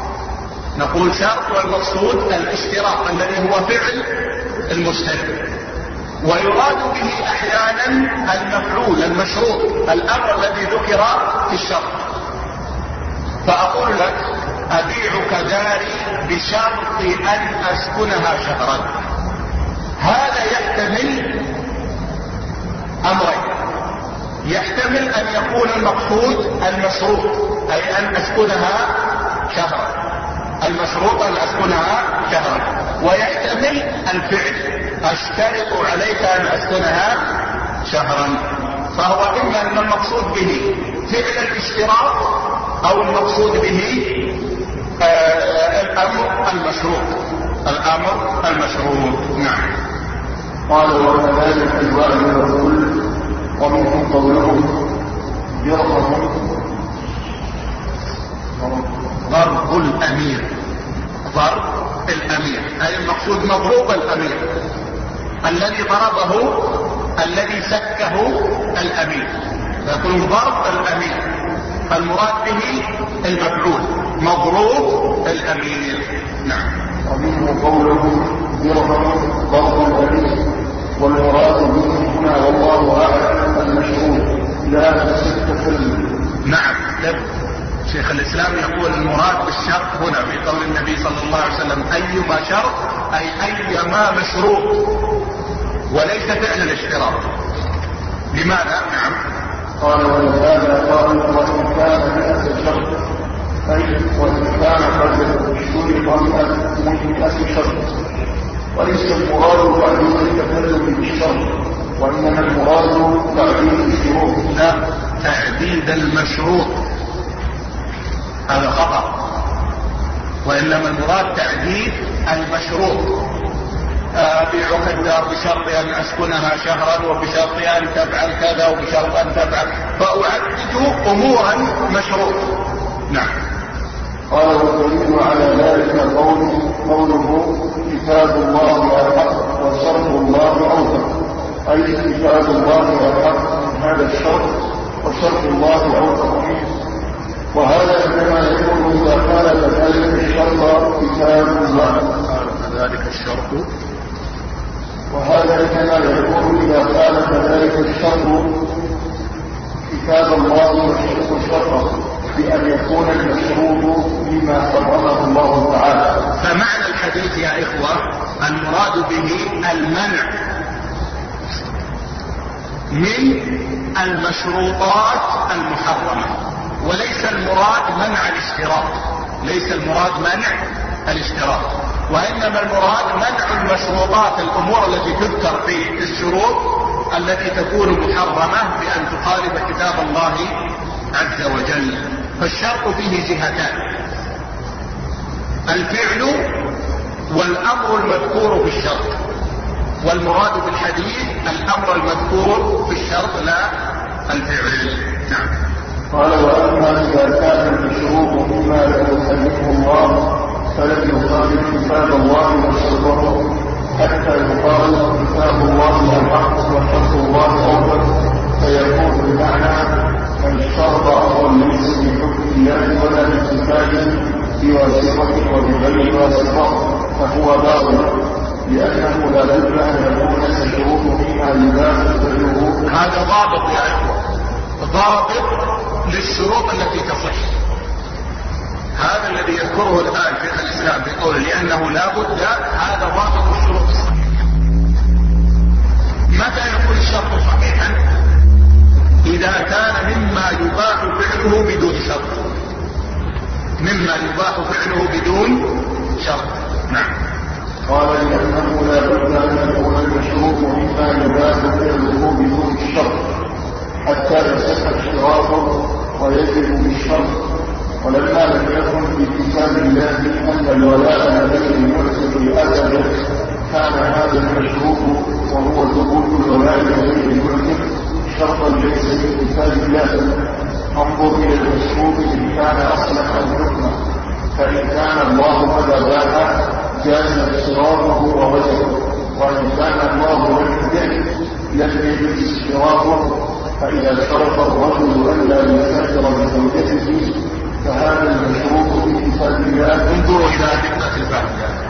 نقول شرط والمقصود الاشتراط الذي هو فعل المشترك. ويراد به أحيانا المفعول المشروط الأمر الذي ذكر في الشرط. فأقول لك أبيعك داري بشرط أن أسكنها شهرا. هذا يحتمل أمرين. يحتمل أن يكون المقصود المشروط أي أن أسكنها شهرا المشروط أن أسكنها شهرا ويحتمل الفعل أشترط عليك أن أسكنها شهرا. فهو إما أن المقصود به فعل الاشتراط أو المقصود به آه الأمر المشروط الأمر المشروط. نعم. قال وكذلك الوعد والرسول ومنهم قولهم يرغب ضرب الأمير. ضرب الأمير أي المقصود مضروب الأمير الذي ضربه الذي سكه الأمير فيكون ضرب الأمير فالمراد به المفعول مضروب الأمير. نعم. ومنهم قولهم يرغب ضرب الأمير والمراد به هنا والله أعلم المشهور لا تستفل. نعم. شيخ الإسلام يقول المراد بالشرط هنا في قول النبي صلى الله عليه وسلم أيما شرط أي أيما مشروط وليس فعل الاشتراط. لماذا؟ نعم. قال ولهذا قال وإن كان مئة شرط أي وإن كان قد اشترط مئة شرط وليس المراد تعديل التكلم بالشرط وإنما المراد تعديل الشروط. لا تعديل المشروط هذا خطأ وإنما المراد تعديل المشروط. أبيعك الدار بشرط أن أسكنها شهرا وبشرط أن تفعل كذا وبشرط أن تفعل فأعدد أمورا مشروط. نعم. قال والدليل على ذلك قوله قوله كتاب الله الحق وشرط الله أوثق أي كتاب الله الحق من هذا الشرط وشرط الله أوثق وهذا إنما يكون إذا قال ذلك الشرط كتاب الله ذلك الشرط وهذا إنما يكون إذا قال ذلك الشرط كتاب الله وشرطه بأن يكون المشروط بما حرمه الله تعالى. فمعنى الحديث يا إخوة المراد به المنع من المشروطات المحرمة وليس المراد منع الاشتراط. ليس المراد منع الاشتراط وإنما المراد منع المشروطات الأمور التي تذكر في الشروط التي تكون محرمة بأن تخالف كتاب الله عز وجل. فالشرط فيه جهتان: الفعل والأمر المذكور في الشرط، والمراد بالحديث الأمر المذكور في الشرط لا الفعل. نعم. قال: وأما إذا كان المشروط مما لا يحرمه الله فلم يخالف كتاب الله وشرطه حتى يقال كتاب الله الحق وشرط الله أول، فيكون بمعنى من شرط أمرا ليس بحكم الله ولا بكتابه بواسطة وبغير واسطة فهو باطل، لأنه لا بد أن يكون المشروط مما يباح فعله. هذا ضابط يا إخوة، ضابط للشروط التي تصح. هذا الذي يذكره الآن شيخ الإسلام بقوله لأنه لا بد، هذا ضابط الشروط الصحيحة. متى يكون الشرط صحيحا؟ إذا كان مما يباح فعله بدون شرط، مما يباح فعله بدون شرط. نعم. قال: لأنه لا بد أن يكون المشروط مما يباح فعله بدون الشرط حتى يصح اشتراطه ويجب بالشرط. ولما لم يكن في كتاب الله أن الولاء لغير المعتق أبدا كان هذا المشروط وهو ثبوت الولاء لغير المعتق شرطا ليس في كتاب الله. انظر إلى المشروط إن كان أصلح الحكم، فإن كان الله قد أباح جاز اشتراطه ووجبه، وإن كان الله لم يبح لم يجوز اشتراطه. فإذا شرط الرجل ألا يسافر بزوجته فهذا المشروط في كتاب الله. انظروا إلى دقة الفهم،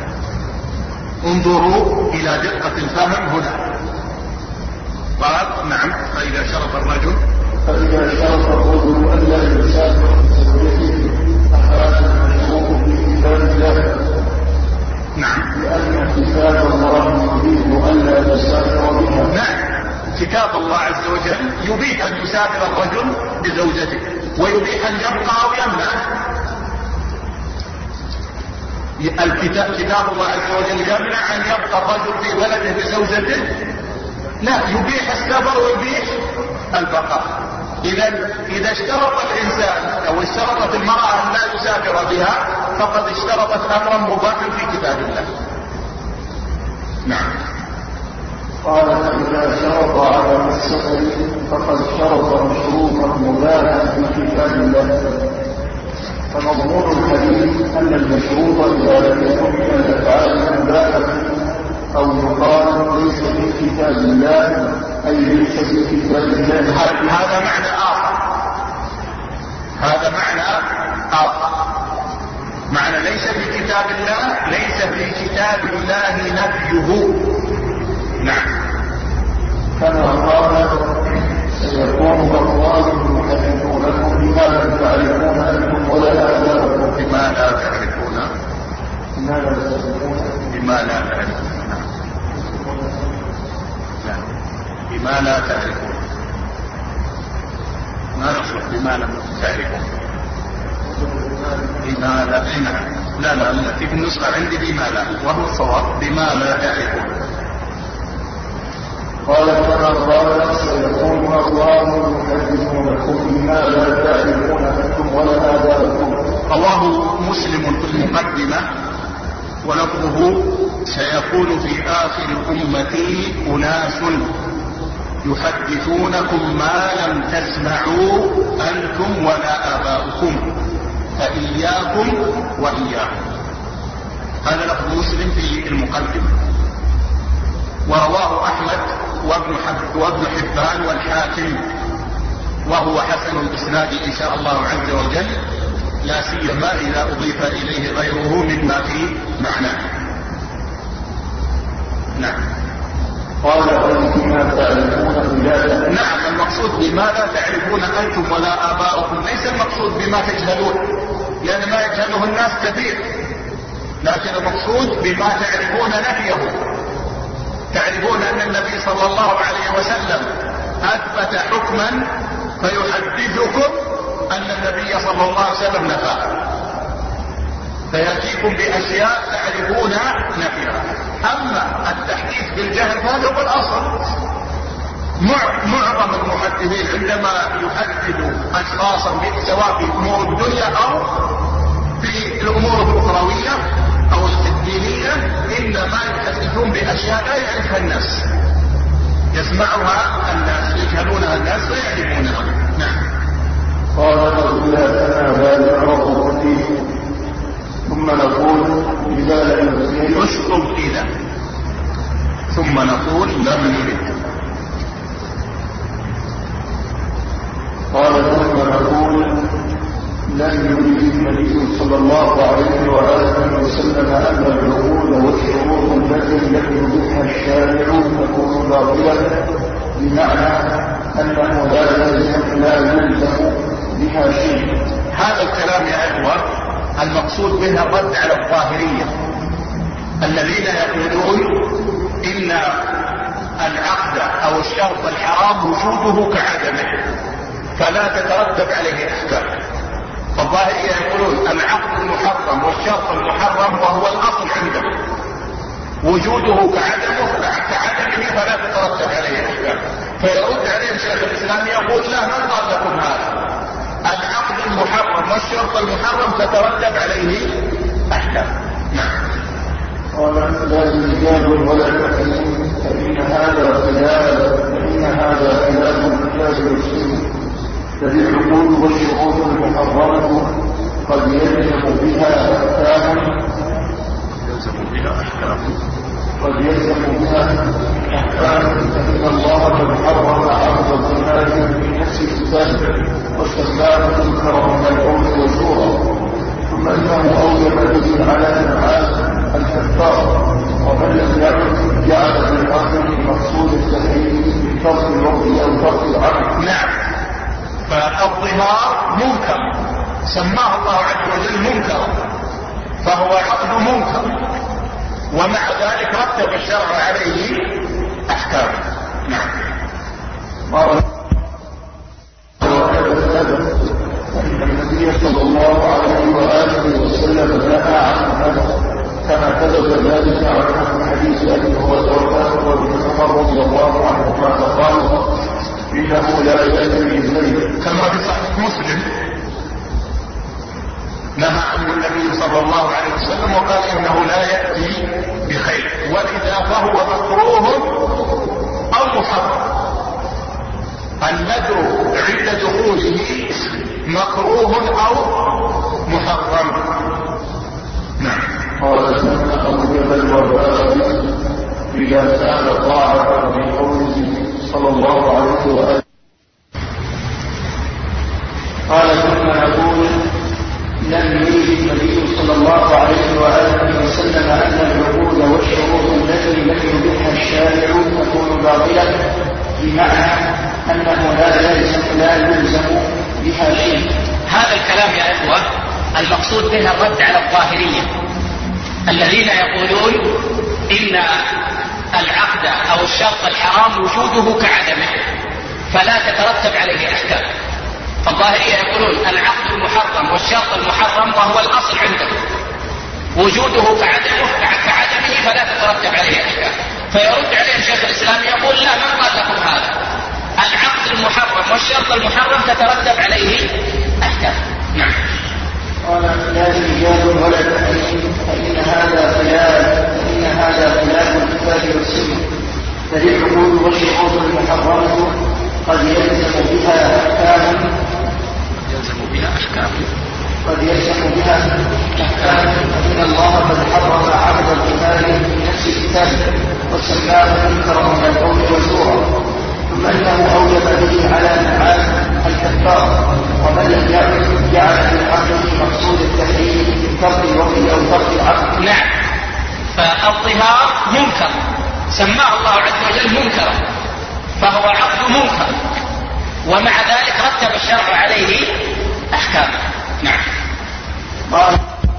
انظروا إلى دقة الفهم هنا. قال: نعم. فإذا شرط الرجل فإذا شرط الرجل ألا يسافر بزوجته فهذا المشروط في كتاب الله. نعم. لأن كتاب الله يريد ألا يسافر بها. نعم. كتاب الله عز وجل يبيح أن يسافر الرجل بزوجته، ويبيح أن يبقى أو يمنع. الكتاب كتاب الله عز وجل يمنع أن يبقى الرجل في بلده بزوجته؟ لا، يبيح السفر ويبيح البقاء. إذا إذا اشترط الإنسان أو اشترطت المرأة أن لا يسافر بها فقد اشترطت أمرا مباحا في كتاب الله. نعم. قال: فإذا شرط على السفر فقد شرط مشروطا مباحا في كتاب الله. فمضمون الحديث أن المشروط إذا لم يكن من الأفعال المباحة أو يقال ليس في كتاب الله أي ليس في كتاب الله. هذا معنى آخر، هذا معنى آخر. معنى ليس في كتاب الله، ليس في كتاب الله نفيه. نعم. كما قال: سيكون أقوال يحدثونكم بما لا تعرفون أنتم ولا آباؤكم. بما لا تعرفون بما لا تعرفون بما لا تعرفون بما لا تعرفون ما نصلح بما لم تعرفون. بما لا لا لا التي في النسخة عندي بما لا، وهو الصواب بما لا تعرفون. قال: كما قال: سيكون أقوام يحدثونكم بما لا تعرفون أنتم ولا آباؤكم. رواه مسلم في المقدمة ولفظه: سيكون في آخر أمتي أناس يحدثونكم ما لم تسمعوا أنتم ولا آباؤكم فإياكم وإياكم. هذا لفظ مسلم في المقدمة. ورواه أحمد وابن, حب وابن حبان والحاكم، وهو حسن الإسناد إن شاء الله عز وجل، لا سيما إذا أضيف إليه غيره مما في معناه. نعم. قال: بما تعرفون بلا. نعم. المقصود بما لا تعرفون أنتم ولا آباؤكم ليس المقصود بما تجهلون، لأن ما يجهله الناس كثير، لكن المقصود بما تعرفون نفيه. تعرفون أن النبي صلى الله عليه وسلم أثبت حكما فيحدثكم أن النبي صلى الله عليه وسلم نفاه، فيأتيكم بأشياء تعرفون نفيها. أما التحديث بالجهل فهذا هو الأصل، معظم المحدثين عندما يحددوا اشخاصا سواء في امور الدنيا او في الامور الاخرويه او الدينيه انما يحدثون باشياء لا يعرفها الناس، يسمعها الناس، يجهلونها الناس ويعرفونها. نعم. قال فإذا بالغ كثير ثم نقول إذا لم يرد اسلب إذا ثم نقول لم يرد. قال ثم نقول لم يرد النبي صلى الله عليه وآله وسلم أن العقول والشروط التي لم يردها الشارع تكون باطلة، بمعنى أنه لا يلزم لا يلزم بها شيء. هذا الكلام يا إخوة المقصود به الرد على الظاهرية الذين يقولون إن العقد أو الشرط الحرام وجوده كعدمه فلا تترتب عليه أحكام. فالظاهرية يقولون العقد المحرم والشرط المحرم وهو الأصل عندهم وجوده كعدمه كعدمه فلا تترتب عليه أحكام. فيرد عليهم شيخ الإسلام يقول لا من قال لكم هذا؟ العقد المحرم والشرط المحرم تترتب عليه أحكام. نعم. قال لا رجال ولا تحريم فإن هذا خلاف فإن هذا خلاف الكتاب والسنة، فذي العقود والشروط المحرمة قد يلزم بها أحكام يلزم بها أحكام قد يلزم بها أحكام فإن الله قد حرم عقد الزنا في نفس الكتاب واستخدام منكر من العرف والزورة، ثم انه اوجب به على النعاس الكفار، ومن لم يعد جعل في الاصل مقصود التحريم بفرق الوقت او فرق العقل. نعم. فالظهار منكر سماه الله عز وجل منكر، فهو عقد منكر ومع ذلك رتب الشرع عليه احكام. نعم. فإن النبي صلى الله عليه وآله وسلم نهى عن هذا كما ثبت ذلك عن حديث أبي هريرة وابن عمر رضي الله عنهما فقال إنه لا يأتي بالليل كما في صحيح مسلم نهى عنه النبي صلى الله عليه وسلم وقال إنه لا يأتي بخير، ولذا فهو مكروه أو محرم. الندر عند دخوله مكروه أو محرم. نعم. قال سنة أبو جبل والباقي إذا سأل طاعة في قوله صلى الله عليه وآله. قال ثم نقول لم يرد النبي صلى الله عليه وآله وسلم أن العقود والشروط التي لم يردها الشارع تكون باطلة، بمعنى أنه لا يلزم لا يلزم بها شيء. هذا الكلام يا إخوة المقصود به الرد على الظاهرية الذين يقولون إن العقد أو الشرط الحرام وجوده كعدمه فلا تترتب عليه أحكام. فالظاهرية يقولون العقد المحرم والشرط المحرم وهو الأصل عندهم وجوده كعدمه كعدمه فلا تترتب عليه أحكام. فيرد عليهم شيخ الإسلام يقول لا من قال لكم هذا؟ العقد المحرم والشرط المحرم تترتب عليه أحكام. نعم. قال لا رجال ولا تحريم فإن هذا خلاف فإن هذا خلاف الكتاب والسنة، فذي العقود والشروط المحرمة قد يلزم بها أحكام يلزم بها أحكام قد يلزم بها أحكام فإن الله قد حرم عقد الكتاب في نفس الكتاب وسماه منكرا من القول والزور، ثم انه اوجب به على النعاس الكفار، ومن لم يعد جعل في العقد مقصود التحريم من فرق الوقت او فرق العقد. نعم. فالظهار منكر سماه الله عز وجل منكرا، فهو عقد منكر ومع ذلك رتب الشرع عليه احكام. نعم. قال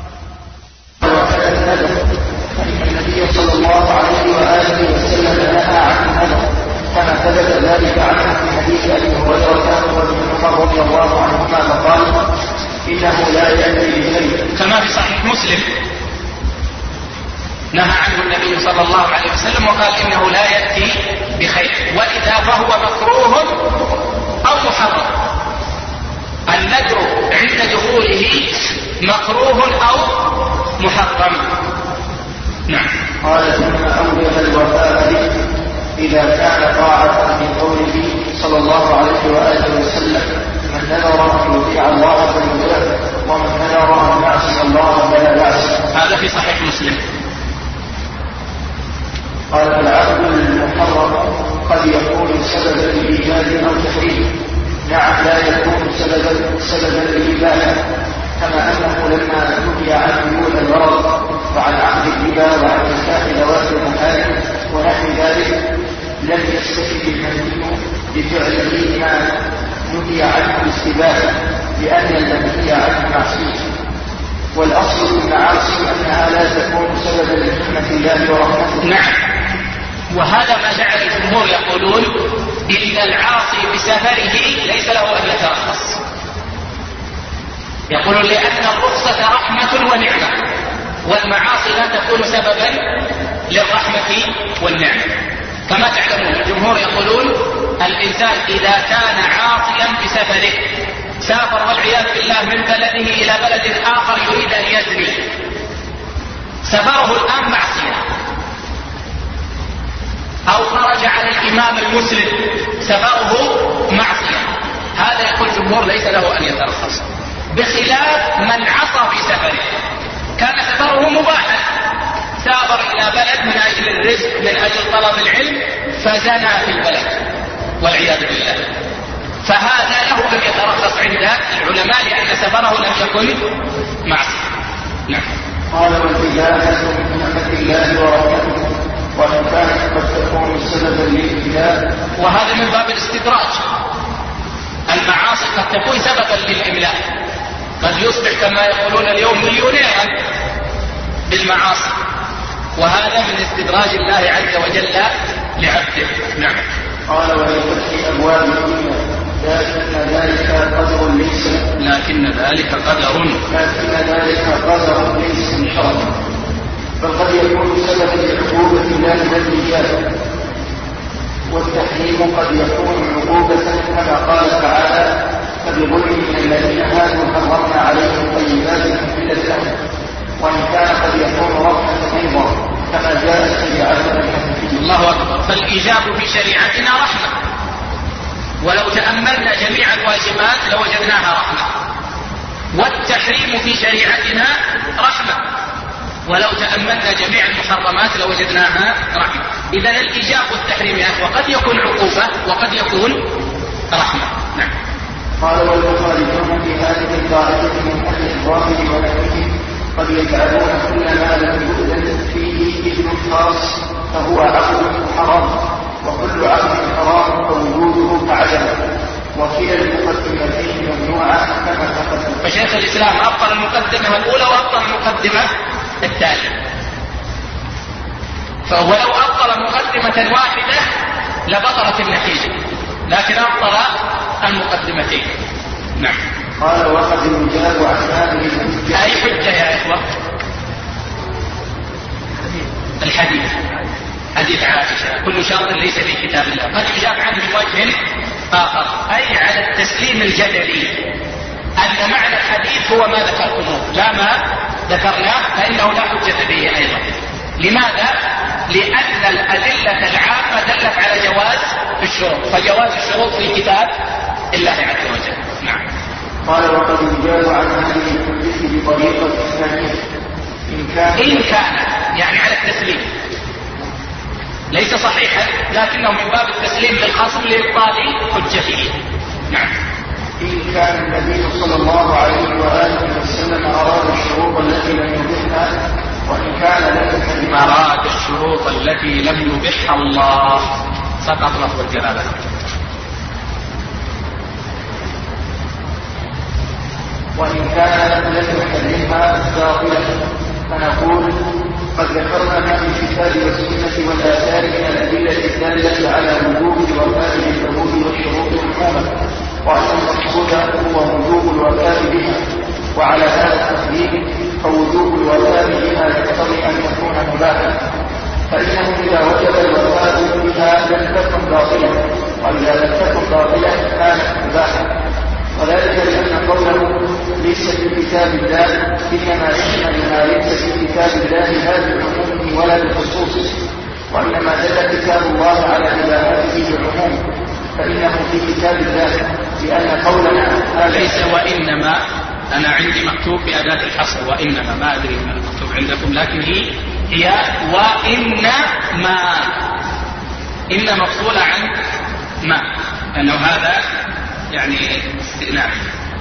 فإن النبي صلى الله عليه وآله وسلم نهى عن هذا كما ثبت ذلك عنه في حديث أبي هريرة وابن عمر رضي الله عنهما فقال إنه لا يأتي بخير كما في صحيح مسلم نهى عنه النبي صلى الله عليه وسلم وقال إنه لا يأتي بخير، وإذا فهو مكروه أو محرم. النذر عند دخوله مكروه أو محرم. نعم. قال ثم أوجب الوفاء به إذا كان طاعة بقوله صلى الله عليه وآله وسلم: من نذر أن يطيع الله فليطيعه، ومن نذر أن يعصي الله فلا يعصي. هذا في صحيح مسلم. قال: العقد المحرم قد يكون سببا لإيجاد أو تحريم. نعم، لا يكون سببا سببا لإباحة، كما أنه لما نهي عن بيوع الغرض وعن عقد الربا وعن نكاح ذوات المحارم ونحو ذلك لم يستفد المنهي بفعله ما نهي عنه الاستباحة، لأن المنهي عنه معصية. والأصل في المعاصي أنها لا تكون سببا لرحمة الله ورحمته. نعم، وهذا ما جعل الجمهور يقولون إن العاصي بسفره ليس له أن يترخص. يقولون لأن الرخصة رحمة ونعمة، والمعاصي لا تكون سببا للرحمة والنعمة. كما تعلمون الجمهور يقولون الإنسان إذا كان عاصيا بسفره، سافر والعياذ بالله من بلده إلى بلد آخر يريد أن يزني، سفره الآن معصية. أو خرج على الإمام المسلم، سفره معصية. هذا يقول الجمهور ليس له أن يترخص، بخلاف من عصى في سفره، كان سفره مباحا، سافر إلى بلد من أجل الرزق، من أجل طلب العلم، فزنى في البلد والعياذ بالله، فهذا له أن يترخص عند العلماء لأن سفره لم يكن معصية. نعم. قال: والإباحة من نعمة الله ورحمته، وإن كانت قد تكون سببا للإملاء. وهذا من باب الاستدراج. المعاصي قد تكون سببا للإملاء، قد يصبح كما يقولون اليوم مليونيرا بالمعاصي، وهذا من استدراج الله عز وجل لعبده. نعم. قال: ولفتح أبواب الدنيا، لكن ذلك قدر ليس لكن ذلك قدر لكن ذلك قدر ليس من شرط، بل قد يكون سببا لعقوبة الله للرجال، والتحريم قد يكون عقوبة كما قال تعالى: فبظلم من الذين هادوا حرمنا عليهم طيبات أحلت لهم. وإن كان قد يكون رحمة أيضا كما جاء في عدم الحنفية. الله أكبر. فالإيجاب في شريعتنا رحمة، ولو تأملنا جميع الواجبات لوجدناها رحمة، والتحريم في شريعتنا رحمة، ولو تأملنا جميع المحرمات لوجدناها رحمة. إذا الإيجاب والتحريم يا أخوة قد يكون عقوبة وقد يكون رحمة. نعم. قال: والمخالفون في هذه القاعدة من أهل الظاهر ونحوه قد يجعلون كل ما لم يؤذن فيه إذن خاص فهو عقد حرام، وكل عقد حرام فوجوده كعدمه، وكلا المقدمتين ممنوعة كما تقدم. فشيخ الإسلام أبطل المقدمة الأولى وأبطل المقدمة الثانية، فهو لو أبطل مقدمة واحدة لبطلت النتيجة، لكن أبطل المقدمتين. نعم. قال: وقد يجاب عن هذه الحجة. أي حجة يا إخوة؟ الحديث، حديث عائشة: كل شرط ليس في كتاب الله. قد يجاب عنه من وجه آخر، أي على التسليم الجدلي، أن معنى الحديث هو ما ذكرتموه لا ما ذكرناه، فإنه لا حجة به أيضا. لماذا؟ لأن الأدلة العامة دلت على جواز الشروط، فجواز الشروط في كتاب الله عز وجل. نعم. قال: وقد يجاب عن هذه الحجة بطريقة ثانية إن كان إن كان يعني على التسليم، ليس صحيحا لكنه من باب التسليم للخصم لإبطال حجته. نعم. إن كان النبي صلى الله عليه وآله وسلم أراد الشروط التي لم يبحها، وإن كان لم يحرم أراد الشروط التي لم يبحها الله، سقط لفظ الجلالة. وإن كان لم يحرمها باطلة، فنقول: قد ذكرنا ما في الكتاب والسنة والآثار من الأدلة الدالة على وجوب الوفاء بالحدود والشروط عموما، وأن المقصود هو وجوب الوفاء بها، وعلى هذا التقدير فوجوب الوفاء بها يقتضي أن يكون مباحا، فإنه إذا وجب الوفاء بها لم تكن باطلة، وإذا لم تكن باطلة كانت مباحة، وذلك لأن قوله ليس في كتاب الله إنما يشمل ما ليس في كتاب الله لا بعمومه ولا بخصوصه، وإنما دل كتاب الله على إباحته بعموم، فإنه في كتاب الله، لأن قولنا ليس وإنما، أنا عندي مكتوب بأداة الحصر وإنما، ما أدري ما المكتوب عندكم، لكن هي هي وإنما، إن مفصولة عن ما، لأنه هذا يعني استئناف.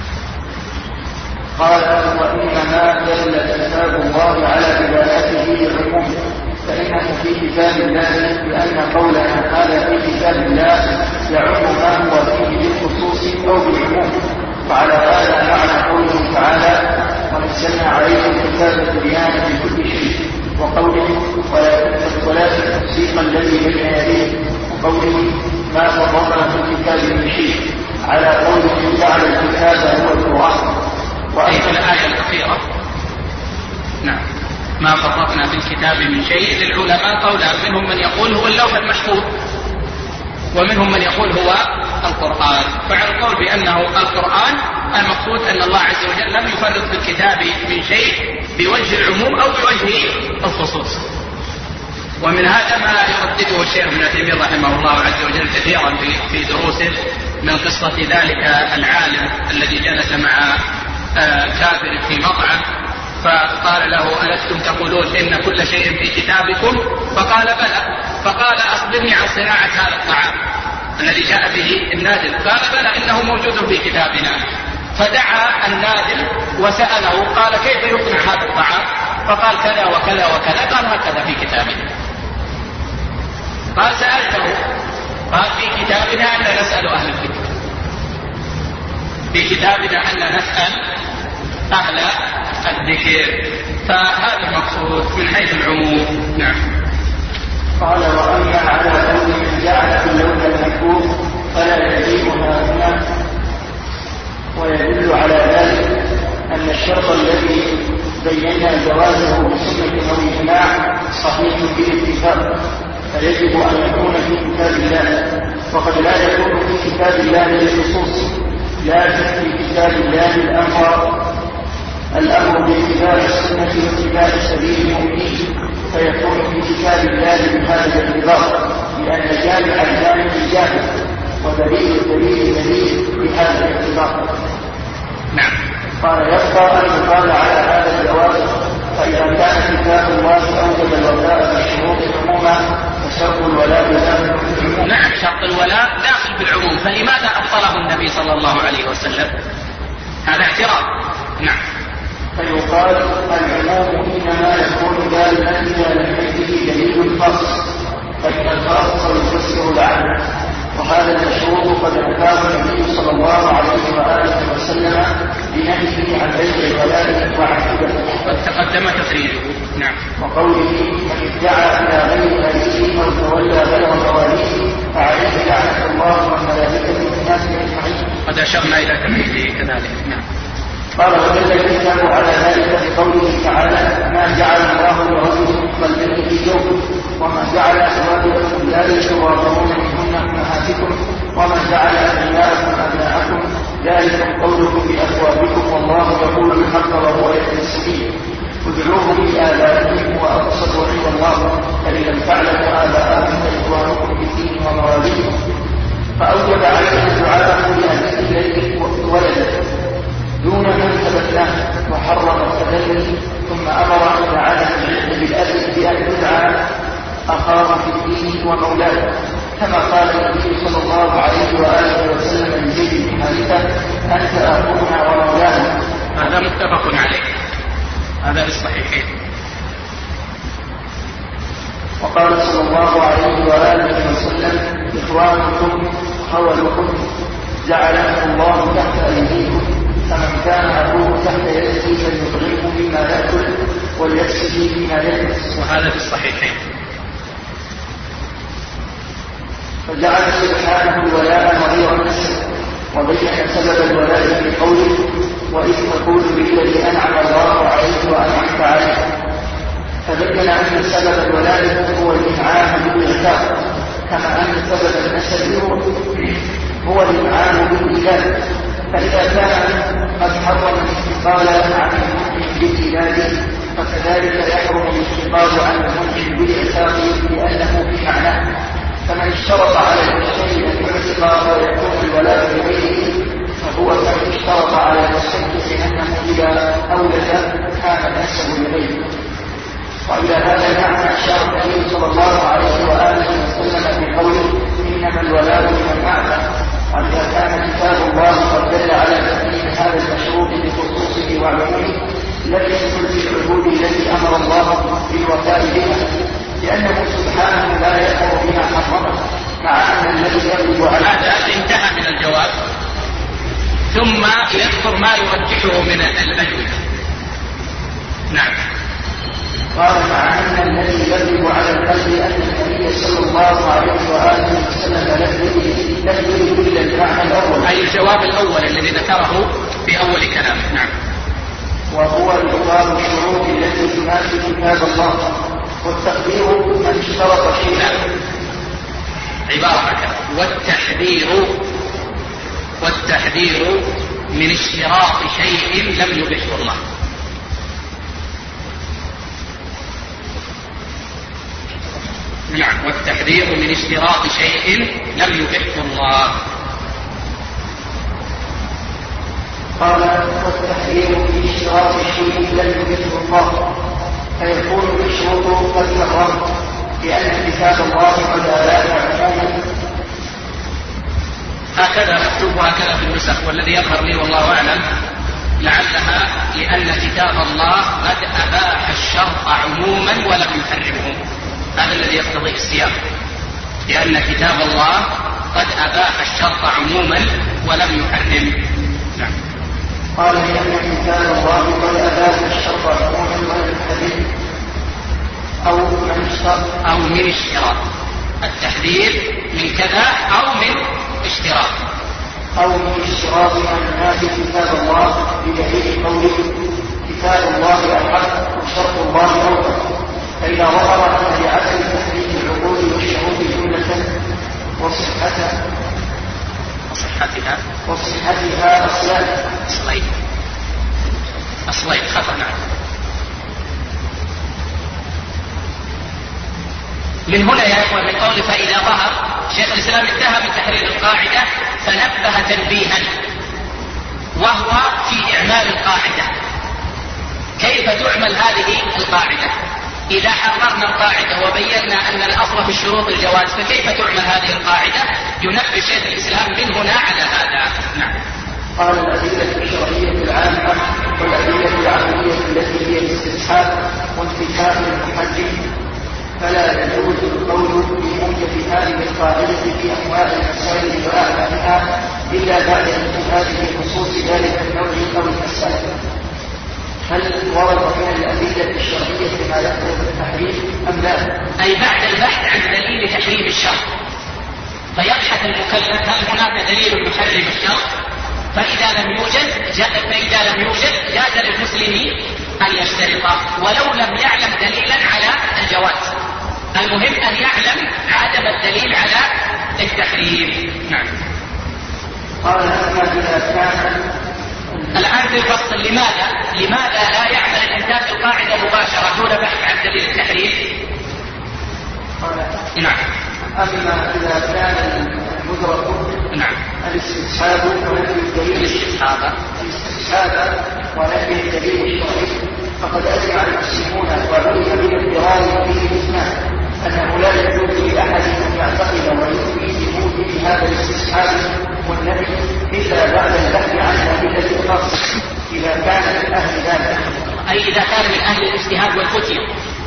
قال وإنما دل كتاب الله على إباحته بعموم، فإنه في كتاب الله، لأن قولنا هذا في كتاب الله يعم ما هو فيه بالخصوص أو بالعموم، وعلى هذا معنى قوله تعالى ونزلنا عليكم الكتاب تبيانا لكل شيء، وقوله ولا تصديق الذي بين يديه، وقوله ما فرطنا في الكتاب من شيء، على قوله جعل الكتاب هو القرآن. وأيضا الآية الأخيرة نعم ما فرطنا في الكتاب من شيء، للعلماء قولان، منهم من يقول هو اللوح المحفوظ، ومنهم من يقول هو القرآن. فعلى القول بأنه القرآن المقصود أن الله عز وجل لم يفرط في الكتاب من شيء بوجه العموم أو بوجه الخصوص. ومن هذا ما يردده الشيخ ابن تيمية رحمه الله عز وجل كثيرا في دروسه من قصة ذلك العالم الذي جلس مع كافر في مطعم، فقال له ألستم تقولون إن كل شيء في كتابكم؟ فقال بلى. فقال أخبرني عن صناعة هذا الطعام الذي جاء به النادل. قال بلى إنه موجود في كتابنا. فدعا النادل وسأله قال كيف يصنع هذا الطعام؟ فقال كذا وكذا وكذا. قال هكذا في كتابنا. قال سألته قال في كتابنا أن نسأل أهل الذكر، في كتابنا أن نسأل أهل الذكر. فهذا المقصود من حيث العموم. نعم. قال وأما على قول من جعل في اللوح المحفوظ فلا يجيبها هنا، ويدل على ذلك أن الشرط الذي بينا جوازه بسنة أو إجماع صحيح بالاتفاق، فيجب أن يكون في كتاب الله، وقد لا يكون في كتاب الله للخصوص، لكن في كتاب الله الأمر الأمر باتباع السنة واتباع سبيل المؤمنين، فيكون في كتاب الله بهذا الاعتبار، لأن جامع الجامع الجامع، ودليل الدليل دليل بهذا الاعتبار. نعم. قال يبقى أن يقال على هذا الجواز، فإذا كان كتاب الله أوجب الولاء بالشروط عموما فشرط الولاء داخل في العموم. نعم، شرط الولاء داخل في العموم، فلماذا أبطله النبي صلى الله عليه وسلم؟ هذا اعتراض. نعم. فيقال العموم إنما يكون ذلك إذا لم يأته دليل خاص، فإن الخاص يفسر العام، وهذا المشروط قد أتاه النبي صلى الله عليه وآله وسلم بنهيه عن بيع الولاء وعقيدته، قد تقدم تفريده. نعم. وقوله من ادعى إلى غير هذه أو تولى غير مواليه فعليه لعنة الله وملائكته والناس أجمعين. قد أشرنا إلى تفريده كذلك. نعم. قال ودل الكتاب على ذلك بقوله تعالى ما جعل الله لرجل قلبين في جوفه وما جعل أزواجكم اللاتي تظاهرون منهن أمهاتكم وما جعل أبناءكم أبناءكم ذلكم قولكم بأفواهكم والله يقول الحق وهو يهدي السبيل ادعوهم لآبائهم وأقسطوا عند الله فإن لم تعلموا آباءهم فإخوانكم في الدين ومواليكم. فأوجب عليه الدعاء لأهل الذي ولدت دون من ثبتناه، وحرم التدلل، ثم أمر أن يعلم العلم بالأدب بأن يدعى أخاه في الدين ومولاه، كما قال النبي صلى الله عليه وآله وسلم لزيد بن حارثة أنت أخونا ومولانا. هذا متفق عليه، هذا بالصحيحين. وقال صلى الله عليه وآله وسلم إخوانكم خولكم جعلهم الله تحت أيديكم، فمن كان أبوه تحت يده فليطعمه مما يأكل وليكسه مما يلبس. وهذا في الصحيحين. فجعل سبحانه الولاء نظير النسب، وبين سبب الولاء في قوله وإذ تقول بالذي أنعم الله عليه وأنعمت عليه، فبين أن سبب الولادة هو الإنعام بالإعتاق، كما أن سبب النسب هو الإنعام بالإيلاد. فإذا كان قد حرم الاستقبال عن المؤمن بالإيلاد فكذلك يحرم الاستقبال عن المؤمن بالإعتاق لأنه في معناه. فمن اشترط على المشتري أن يعتق ويكون الولاء لغيره فهو كمن اشترط على المستنكح أنه إذا أولد كان النسب لغيره. وإلى هذا معنى أشار النبي صلى الله عليه وآله وسلم بقوله إنما الولاء لمن أعلم. وإذا كان كتاب الله قد دل على تحريم هذا المشروط بخصوصه وعمومه لم يدخل في العهود التي أمر الله بالوفاء بها، لأنه سبحانه لا يأمر بما حرمه، مع أن الذي يغلب على هذا انتهى من الجواب، ثم يذكر ما يرجحه من الأجوبة. نعم. قال مع أن الذي يغلب على القلب أن النبي صلى الله عليه وآله وسلم لم يرد إلا المعنى الأول، أي الجواب الأول الذي ذكره في أول كلامه. نعم. وهو إبطال الشروط التي تنافي كتاب الله، والتقدير من اشترط شيئا. عبارة هكذا: والتحذير والتحذير من اشتراط شيء لم يبحه الله. نعم. والتحذير من اشتراط شيء لم يبحه الله. قال والتحذير من اشتراط شيء لم يبحه الله، فيكون الشروط قد تحرم لأن كتاب الله قد أباح عموما. هكذا مكتوب هكذا في النسخ، والذي يظهر لي والله أعلم لعلها لأن كتاب الله قد أباح الشرط عموما ولم يحرمه. هذا الذي يقتضي السياق، لأن كتاب الله قد أباح الشرط عموما ولم يحرم. نعم. قال لأن كتاب الله قد أباح الشرط عموما ولم يحرم، أو من اشتراط أو من اشتراط. التحذير من كذا أو من اشتراط أو من اشتراط أن ينافي كتاب الله بدليل قوله كتاب الله أحق وشرط الله أوثق. فإذا ظهر أن لعدم تحريم العقول والشروط جملة وصحتها وصحتها وصحتها أصلين أصلين أصلين خطأ. نعم. من هنا يا إخوة من قول فإذا ظهر، شيخ الإسلام انتهى من تحرير القاعدة فنبه تنبيها، وهو في إعمال القاعدة. كيف تعمل هذه القاعدة؟ إذا حررنا القاعدة وبينا أن الأصل في الشروط الجواز، فكيف تعمل هذه القاعدة؟ ينبه شيخ الإسلام من هنا على هذا. نعم. قال الأدلة الشرعية العامة والأدلة العقلية التي هي الاستصحاب وانتفاء المحجم، فلا يجوز القول بموجب هذه القاعدة في أنواع المسائل وأعمالها إلا بعد انتهاء بخصوص ذلك النوع أو المسألة. هل ورد من الأدلة الشرعية ما يقتضي التحريم أم لا؟ أي بعد البحث عن دليل تحريم الشرط، فيبحث المكلف هل هناك دليل يحرم الشرط، فإذا لم يوجد فإذا لم يوجد جاز للمسلم أن يشترط ولو لم يعلم دليلا على الجواز. المهم أن يعلم عدم الدليل على التحريم. نعم. قال أما إذا كان الآن في الفصل لماذا لماذا لا يعمل الإنسان القاعدة مباشرة دون بحث عن دليل التحريم؟ نعم. أما إذا كان المدرك نعم الاستسحاب ونفي الدليل الاستسحاب الاستسحاب ونفي الدليل الشرعي، فقد أجمع المسلمون وعلم بالاضطرار فيه الاثنان أنه لا يجوز لأحد أن يعتقد ويثبت بوجود هذا الاستسحاب والنفي إلا بعد البحث عن أدلة الخاصة إذا كان من أهل ذلك، أي إذا كان من أهل الاجتهاد والفتية.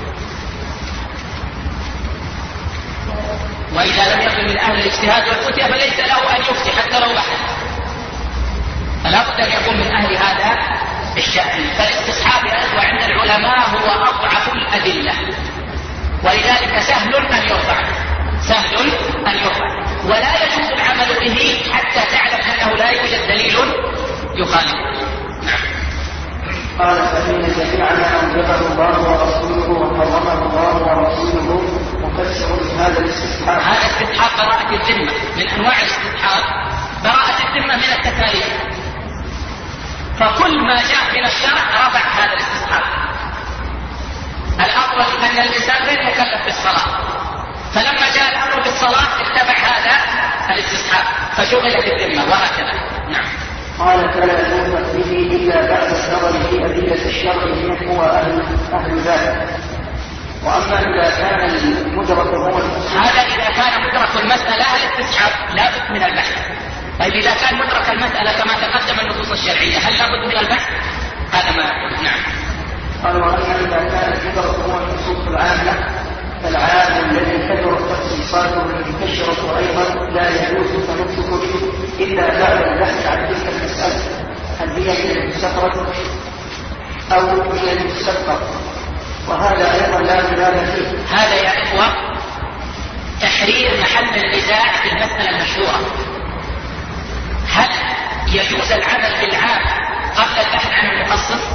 وإذا لم يكن من أهل الاجتهاد والفتية فليس له أن يفتي حتى لو بحث، فلا بد أن يكون من أهل هذا الشأن. فالاستصحاب يا إخوة عند العلماء هو أضعف الأدلة، ولذلك سهل أن يرفع سهل أن يرفع ولا يجوز العمل به حتى تعلم أنه لا يوجد دليل يخالفه. نعم. قال فإن جميع ما أوجبه الله ورسوله وحرمه الله ورسوله مفسر لهذا الاستسحاب. هذا استسحاب براءة الذمة، من أنواع الاستسحاب براءة الذمة من التكاليف، فكل ما جاء من الشرع رفع هذا الاستسحاب. الأفضل أن الإنسان غير مكلف بالصلاة، فلما جاء الأمر بالصلاة اتبع هذا الاستصحاب فشغلت الذمة وهكذا. نعم. قال فلا يوفق به إلا بعد النظر في أدلة الشرع من هو أهل أهل ذلك. وأما إذا كان المدرك هو هذا إذا كان مدرك المسألة الاستصحاب لا بد من البحث. طيب إذا كان مدرك المسألة كما تقدم النصوص الشرعية هل لا بد من البحث؟ هذا ما يقول. نعم. قال وأما إذا كان المدرك هو النصوص العامة فالعام الذي كثرت تخصيصاته المنتشرة أيضا لا يجوز التمسك به إلا بعد البحث عن تلك المسألة هل هي من المستقرة أو من المستقر، وهذا أيضا لا خلاف فيه. هذا يا إخوة تحرير محل النزاع في المسألة المشهورة، هل يجوز العمل بالعام قبل البحث عن المخصص؟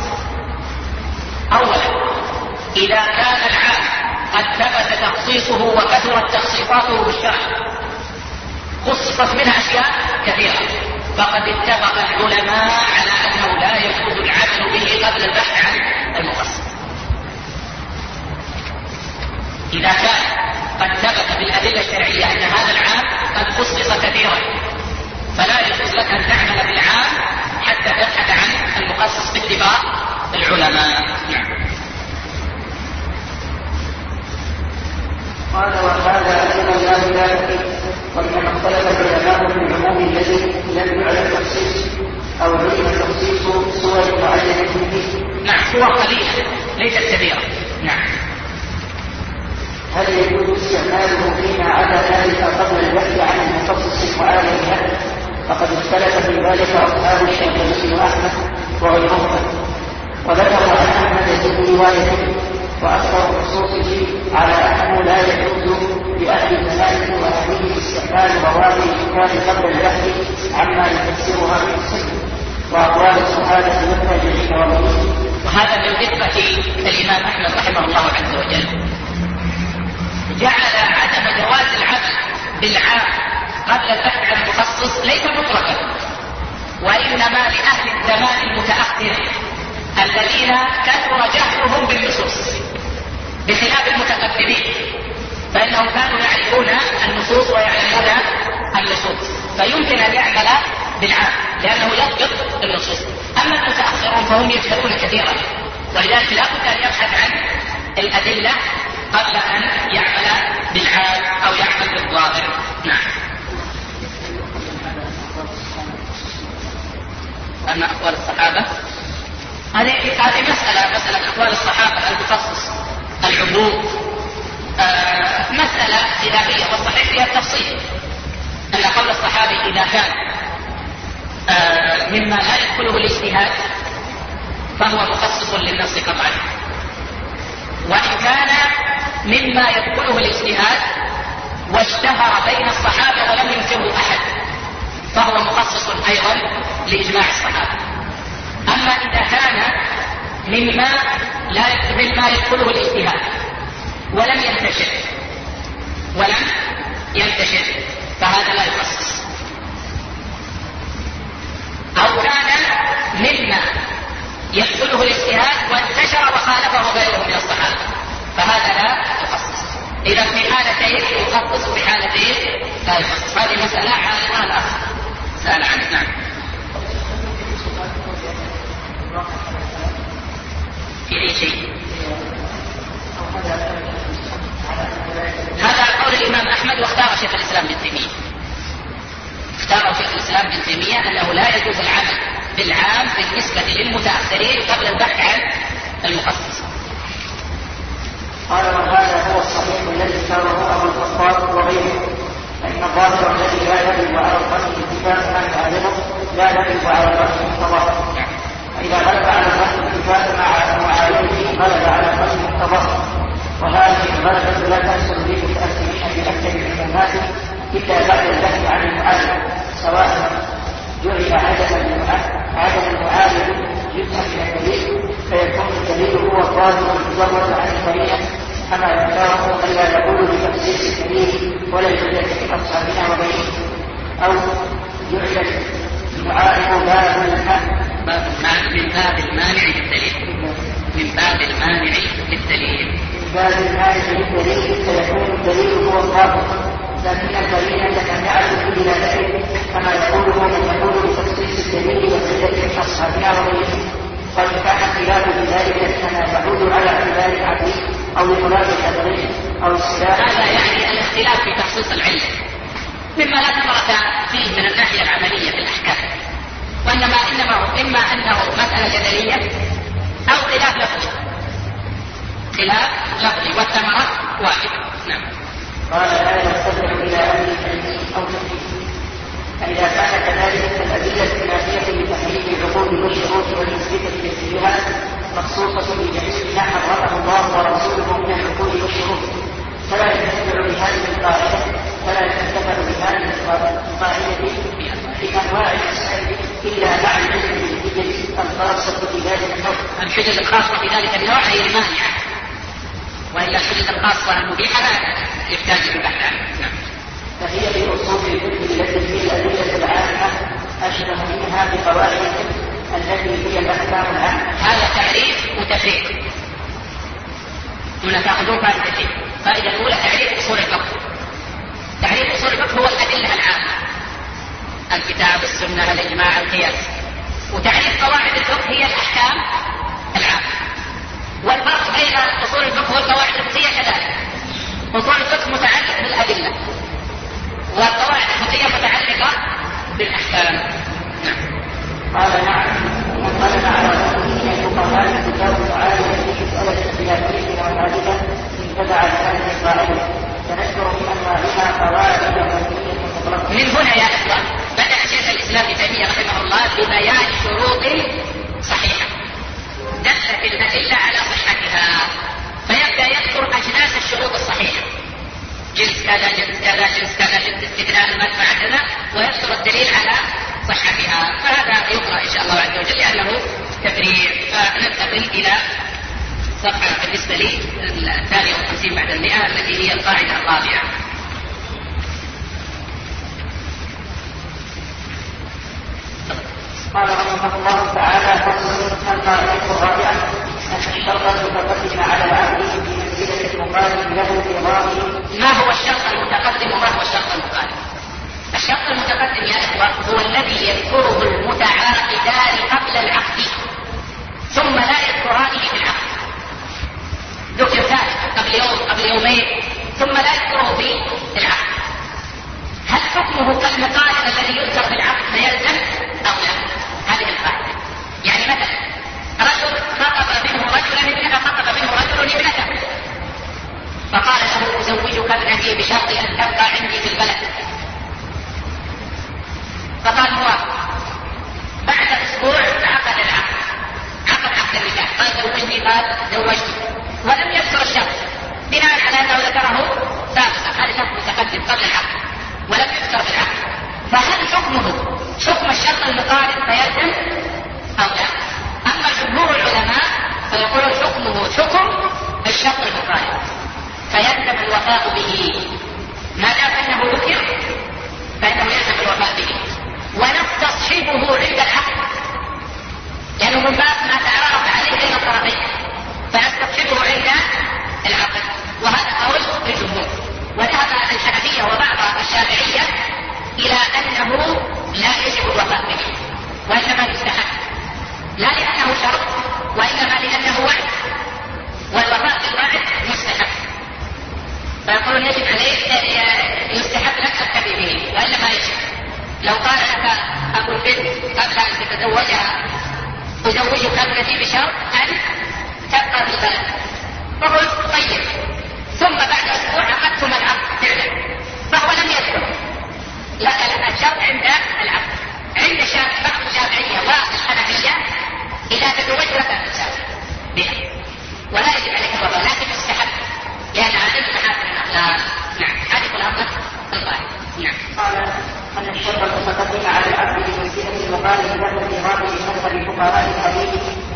أولا إذا كان العام قد ثبت تخصيصه وكثرت تخصيصاته بالشرع خصصت منها أشياء كثيرة، فقد اتفق العلماء على أنه لا يجوز العمل به قبل البحث عن المخصص. إذا كان قد ثبت بالأدلة الشرعية أن هذا العام قد خصص كثيرا فلا يجوز لك أن تعمل بالعام حتى تبحث عن المخصص باتفاق العلماء. نعم. قال وهذا أيضا لا خلاف فيه، وإنما اختلف العلماء في العموم الذي لم يعلم تخصيص أو علم تخصيص صور معينة فيه. نعم، صور قليلة ليست كبيرة. نعم. هل يجوز استعماله فيما عدا ذلك قبل البحث عن المخصص المعين له؟ فقد اختلف في ذلك أصحاب الشافعي وأحمد وغيرهما، وذكروا عن أحمد في روايته وأكثر نصوصه على أنه لا يجوز لأهل المسائل وأهله استعمال مواضع الكتاب قبل البحث عما يفسرها من السنة وأقوال الصحابة والتابعين وغيرهم. وهذا بالنسبة للإمام أحمد رحمه الله عز وجل جعل عدم جواز العمل بالعام قبل البحث عن المخصص ليس مطلقا، وإنما لأهل الزمان المتأخر الذين كثر جهلهم بالنصوص بخلاف المتقدمين، فإنهم كانوا يعرفون النصوص ويعلمون النصوص فيمكن أن يعمل بالعام لأنه يضبط النصوص. أما المتأخرون فهم يجهلون كثيرا، ولذلك لا بد أن يبحث عن الأدلة قبل أن يعمل بالعام أو يعمل بالظاهر. نعم. أما أقوال الصحابة هذه هذه مسألة مسألة أقوال الصحابة المخصص العموم آه مسألة خلافية، والصحيح فيها التفصيل أن قول الصحابي إذا كان آه مما لا يدخله الاجتهاد فهو مخصص للنص قطعا، وإن كان مما يدخله الاجتهاد واشتهر بين الصحابة ولم ينكره أحد فهو مخصص أيضا لإجماع الصحابة. أما إذا كان مما لا مما يدخله الاجتهاد ولم ينتشر ولم ينتشر فهذا لا يخصص، أو كان مما يدخله الاجتهاد وانتشر وخالفه غيره من الصحابة فهذا لا يخصص. إذا في حالتين يخصص وفي حالتين لا يخصص. هذه مسألة عالمها الأخ سأل عنه. نعم. في أي شيء هذا قول الإمام أحمد واختار شيخ الإسلام ابن تيمية اختار شيخ الإسلام ابن تيمية أنه لا يجوز العمل بالعام بالنسبة للمتأخرين قبل البحث عن المخصص. قال وهذا هو الصحيح الذي اختاره أبو الخطاب وغيره، فإن الظاهر الذي لا يجب على الظن اتفاق ما يعلمه لا يجب على الظن مقتضاه، فإذا غلب على الظن اتفاق مع معالمه غلب على الظن مقتضاه، وهذه الغلبة لا تحصل للمتأثرين بأكثر العلومات إلا بعد البحث عن المعالم، سواء جعل عدم عدم المعالم جزءا من الدليل فيكون الدليل هو الظاهر المجرد عن القرينة كما ذكره من لا يقول بتخصيص الدليل ولا يوجد في أصحابنا وغيره، أو يعلن يعارض باب من باب المانع للدليل من باب المانع للدليل من باب المانع للدليل فيكون الدليل هو الظاهر، لكن القرينة تتعلق بدلالته كما يقوله من يقول بتخصيص الدليل وعلة في أصحابنا وغيره. قد كان خلاف بذلك كما يعود على اعتبار العقل أو إطلاق التدريج أو السلاح. هذا يعني الاختلاف في تخصيص العلة مما لا ثمرة فيه من الناحية العملية في الأحكام، وإنما إنما هو إما أنه مسألة جدلية أو خلاف لفظي خلاف لفظي والثمرة واحدة. نعم. قال لا يستدعي إلى أمر علمي أو تكليفي، فإذا كان كذلك فالأدلة النافية لتحريم العقول والشروط والمثبتة للسيئة مخصوصة بجميع ما حرمه الله ورسوله من العقول والشروط، فلا ينتفع بهذه القاعدة فلا ينتفع بهذه القاعدة في أنواع المسائل إلا مع العلم بالحجج الخاصة بذلك النوع. الحجج الخاصة بذلك النوع هي المانعة، وإلا الحجج الخاصة المبيحة لا يحتاج البحث عنها. فهي في أصول الفقه التي في الأدلة العامة أشبه منها بقواعد التي هي الأحكام العامة. هذا تعريف وتفريق. هنا تأخذون فائدتين. فائدة الأولى تعريف أصول الفقه. تعريف أصول الفقه هو الأدلة العامة، الكتاب، السنة، الإجماع، القياس. وتعريف قواعد الفقه هي الأحكام العامة. والفرق بين أصول الفقه والقواعد الفقهية كذلك. أصول الفقه متعلق بالأدلة، والقواعد الفقهية متعلقة بالأحكام. نعم. قال نعم. وقال على من الفقهاء كتاب تعالى في مسألة الخلافية والعادلة انتبع لهذه القاعدة، فنذكر من أنواعها قواعد مبنية مطلقة. من هنا يا إخوة بدأ شيخ الإسلام ابن تيمية رحمه الله ببيان شروط صحيحة دلت الأدلة على صحتها، فيبدأ يذكر أجناس الشروط الصحيحة، جنس كذا جنس كذا جنس كذا جنس استثناء المدفع كذا، ويذكر الدليل على صحتها. فهذا يقرأ إن شاء الله عز وجل لأنه تفريع. فننتقل إلى صفحة بالنسبة لي الثانية والخمسين بعد المئة التي هي القاعدة الرابعة. قال رحمه الله تعالى: فصل القاعدة الرابعة أن الشرط المتقدم على العبد في منزلة المقابل له في ظاهره. ما هو الشرط المتقدم وما هو الشرط المقابل؟ الشرط المتقدم يا إخوة هو الذي يذكره المتعاقدان قبل العقد ثم لا يذكرانه في العقد. ذكر ذلك قبل يوم قبل يومين ثم لا يذكره في العقد. هل حكمه كالمقابل الذي يذكر في العقد فيلزم أو لا؟ هذه القاعدة. يعني مثلا رجل خطب منه رجلا ابنه خطب منه رجل ابنته، فقال له: أزوجك ابنتي بشرط أن تبقى عندي في البلد. فقال: موافق. بعد أسبوع عقد العقد، عقد عقد النكاح، قال: زوجني، قال: زوجتك، ولم يذكر الشرط بناء على أنه ذكره سابقا. هذا شرط متقدم قبل العقد ولم يذكر في العقد. فهل حكمه حكم الشرط المقارن فيلزم أو لا؟ أما جمهور العلماء فيقولون حكمه حكم الشرط المقارن فيلزم الوفاء به، ما دام أنه ذكر فإنه يلزم الوفاء به، ونستصحبه عند العقد لأنه من باب ما تعرف عليه بين الطرفين، فنستصحبه عند العقد. وهذا قول الجمهور. وذهب الحنفية وبعض الشافعية إلى أنه لا يجب الوفاء به وإنما يستحب، لا لأنه شرط وإنما لأنه وعد، والوفاء بالوعد مستحب. فيقولون يجب عليه يستحب لك التبي به وإلا ما يجب. لو قال لك أبو البنت قبل أن تتزوجها: أزوجك ابنتي بشرط أن تبقى في البلد، فقلت: طيب، ثم بعد أسبوع عقدتم العقد فعلا، فهو لم يذكر، لا لا الشرط عند العقد. عند بعض الشافعية والحنفية إذا تزوجت لك الإنسان بها ولا يجب عليك الوفاء، لكن يستحب لأن هذه محاسن الأخلاق. نعم. هذه الأمر الغالب. نعم. قال أن الشرط المتقدم على العبد بمنزلة المقابل له في هذه مذهب فقهاء الحديث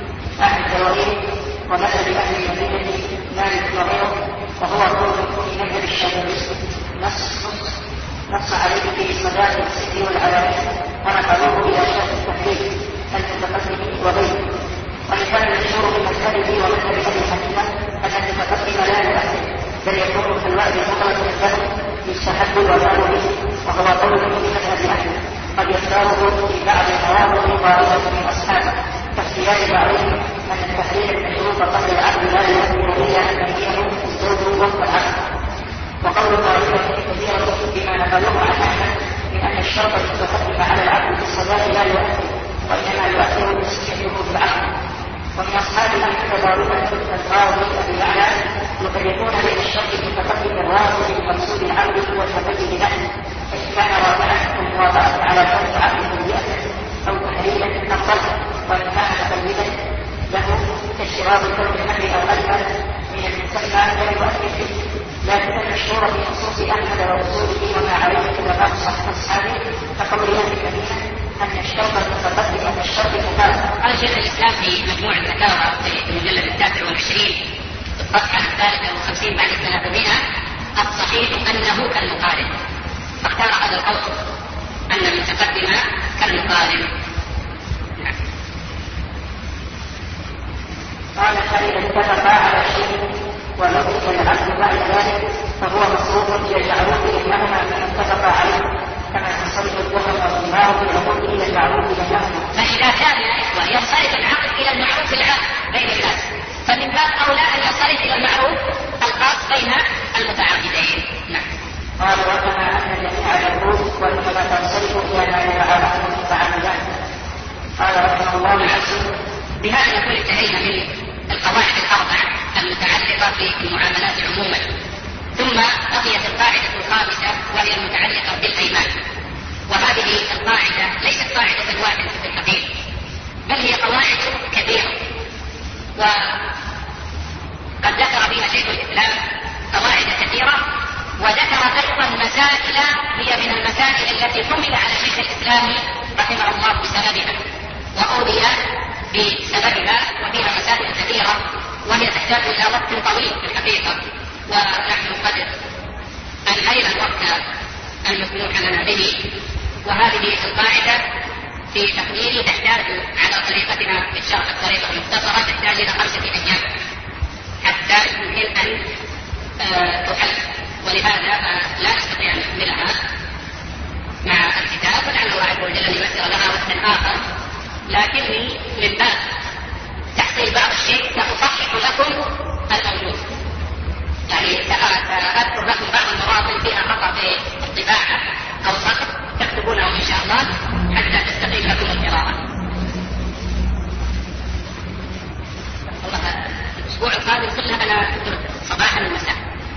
أهل الدواوين ومذهب أهل المدينة مالك وغيره، وهو قول في مذهب الشافعي نص نص عليه في مذاهب السر والعلانية، ونقلوه إلى شرط التحريم المتقدم وغيره. ولكان المشهور بمذهبه ومذهب أهل حنيفة أن المتقدم لا يؤثر، بل يكون في الوعد مطلق الذهب يستحب الوفاء به، وهو قول في مذهب أهله قد يختاره في بعض المواضع طائفة من أصحابه كاختيار بعضهم أن التحريم المشروط قبل العقد لا يؤثر إلا أن يهديه الزوج وفق العقد. وقول طائفة كثيرة بما نقلوه عن أحمد من أن الشرط المتقدم على العقد في الصلاة لا يؤثر، وإنما يؤثر تسميته بالعقد. ومن أصحاب أحمد ضاربة القاضي أبي يعلى يفرقون بين الشرط المتقدم الراجع بمقصود العقد والمتقدم له، فإن كان راجعا الموافقة على شرط عقد مبيئة أو تحريما أفضل، وإن كان مقلدا له كاشتراط كون الأمر أو أكثر من المسمى لا يؤثر فيه. لكن المشهور في نصوص أحمد ورسوله وما عليه اتفاق أصحابه كقول أهل المدينة أن الشرط المتقدم أن الشرط مخالف. قال شيخ الإسلام في مجموع الفتاوى في المجلد التاسع والعشرين الصفحة الثالثة والخمسين بعد الثلاثمائة الصحيح أنه كالمقارن، فاختار هذا القول أن المتقدم كالمقارن. قال فإذا اتفقا على شيء ونقص العقد بعد ذلك فهو مصروف إلى المعروف بينهما ما اتفقا عليه، كما ينصرف الذهب والدماغ في العقود إلى المعروف بينهما. فإذا كان يا إخوة ينصرف العقد إلى المعروف العام بين الناس، فمن باب أولى أن ينصرف إلى المعروف الخاص بين المتعاقدين. نعم. قال وكما أن جميع العقود وإنما تنصرف إلى ما يتعاقد المتعاقدان. قال رحمه الله الحسن. بهذا نكون انتهينا من القواعد الأربع المتعلقة بالمعاملات عموما، ثم بقيت القاعدة الخامسة وهي المتعلقة بالأيمان. وهذه القاعدة ليست قاعدة واحدة في الحقيقة، بل هي قواعد كثيرة، وقد ذكر فيها شيخ الإسلام قواعد كثيرة، وذكر أيضا مسائل هي من المسائل التي حمل على شيخ الإسلام رحمه الله بسببها وأوذي بسببها، وفيها مسائل كثيرة وهي تحتاج إلى وقت طويل في الحقيقة، ونحن قد أنهينا الوقت المسموح لنا به. وهذه القاعدة في تقديري تحتاج على طريقتنا في الشرح الطريقة المختصرة تحتاج إلى خمسة أيام حتى يمكن أن تحل، ولهذا لا نستطيع أن نكملها مع الكتاب، ولعل الله عز وجل أن ييسر لها وقتا آخر، لكني من باب تحصيل بعض الشيء سأصحح لكم الموجود، يعني سأذكر لكم بعض المواطن فيها خطأ في الطباعة أو سقط تكتبونه إن شاء الله حتى تستقيم لكم القراءة. والله الأسبوع القادم كلها أنا أدرس صباحا ومساء،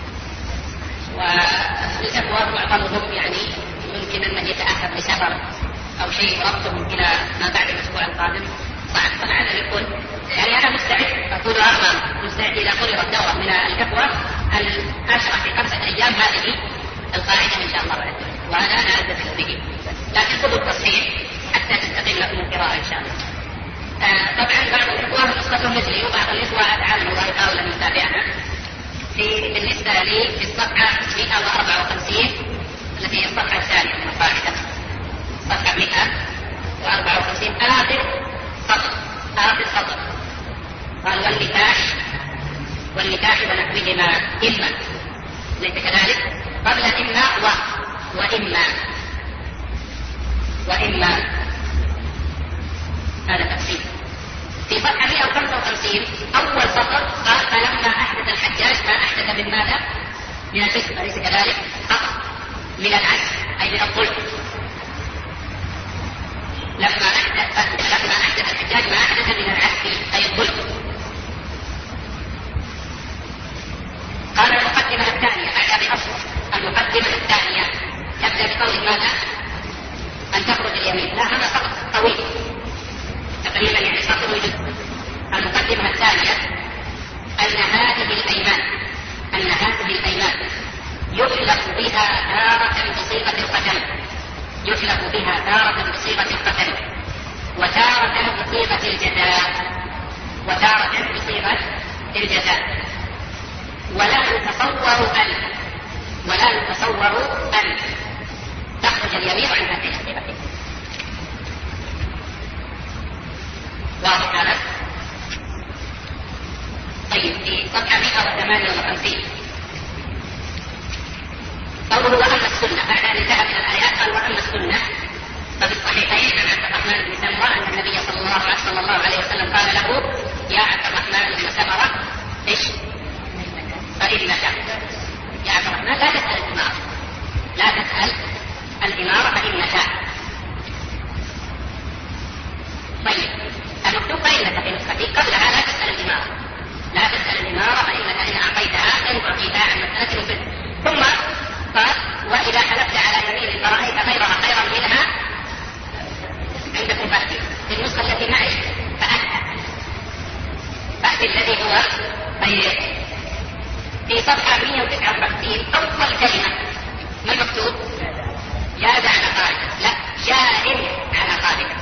والأخوة معظمهم يعني يمكن أن يتأخر لسفر أو شيء ربطهم إلى ما بعد الأسبوع القادم صعب، فلعل يكون يعني أنا مستعد أقول أمام مستعد إذا قرر الدورة من الإخوة أن أشرح في خمسة أيام هذه القاعدة إن شاء الله بعد، وأنا أنا ألتزم به، لكن خذوا التصحيح حتى تستقيم لكم القراءة إن شاء الله. آه طبعا بعض الإخوة نسختهم مثلي وبعض الإخوة أتعلم الله يحاول أن يتابعها. في بالنسبة لي في الصفحة مئة وأربعة وخمسين التي هي الصفحة الثانية من القاعدة، صفحة مئة وأربعة وخمسين آخر سطر آخر سطر قال والنكاح والنكاح ونحوهما إما، ليس كذلك؟ قبل إما و وإما وإما هذا تفسير. في صفحة مئة وخمسة وخمسين أول سطر قال فلما أحدث الحجاج ما أحدث من ماذا؟ من الفسق، أليس كذلك؟ خطأ، من العجز أي من الظلم. لما أحدث لما أحدث الحجاج ما أحدث من العجز أي الظلم. قال المقدمة الثانية بعد بأصل المقدمة الثانية تبدأ بقول ماذا؟ أن تخرج اليمين. لا هذا سطر طويل تقريبا يعني سطر وجزء. المقدمة الثانية أن هذه الأيمان أن هذه الأيمان يحلف بها تارة بصيغة القسم، يحلف بها تارة بصيغة القسم وتارة بصيغة الجزاء. وتارة بصيغة الجزاء. ولا يتصور أن ولا يتصور أن تخرج اليمين عن هذه الصيغة. واضح هذا؟ طيب في صفحة مئة وثمانية وخمسين قوله وأما السنة بعد أن انتهى من الآيات قال وأما السنة ففي الصحيحين عن عبد الرحمن بن سمرة أن النبي صلى الله, صلى الله عليه وسلم قال له يا عبد الرحمن بن سمرة إيش؟ فإنك يا عبد الرحمن لا تسأل الإمارة لا تسأل الإمارة فإنك. طيب المكتوب فإنك في نسختي قبلها لا تسأل الإمارة لا تسأل الإمارة فإنك إن أعطيتها إن أعطيتها عن مسألة الفقه. ثم قال وإذا حلفت على يمين فرأيت غيرها خيرا منها عندكم فأتي في النسخة التي معي فأتى فأتي الذي هو خير. في صفحة مئة وتسعة وخمسين أول كلمة ما المكتوب؟ جاز على قاعدة لا جائز على قاعدة.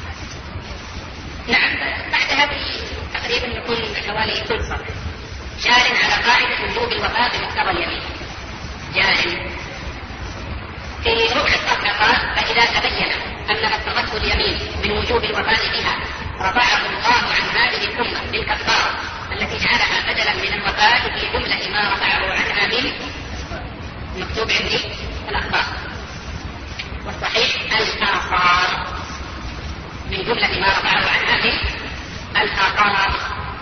نعم بعد هذه تقريبا يكون حوالي كل صفحة جار على قاعدة وجوب الوفاء بمقتضى اليمين جائز. في ربع الصفحة قال فإذا تبين أن ما اقتضته اليمين من وجوب الوفاء بها رفعه الله عن هذه الأمة بالكفارة التي جعلها بدلا من الوفاء في جملة ما رفعه عنها من مكتوب عندي الأخبار والصحيح الآثار من جملة ما رفعه عنها من الآثار.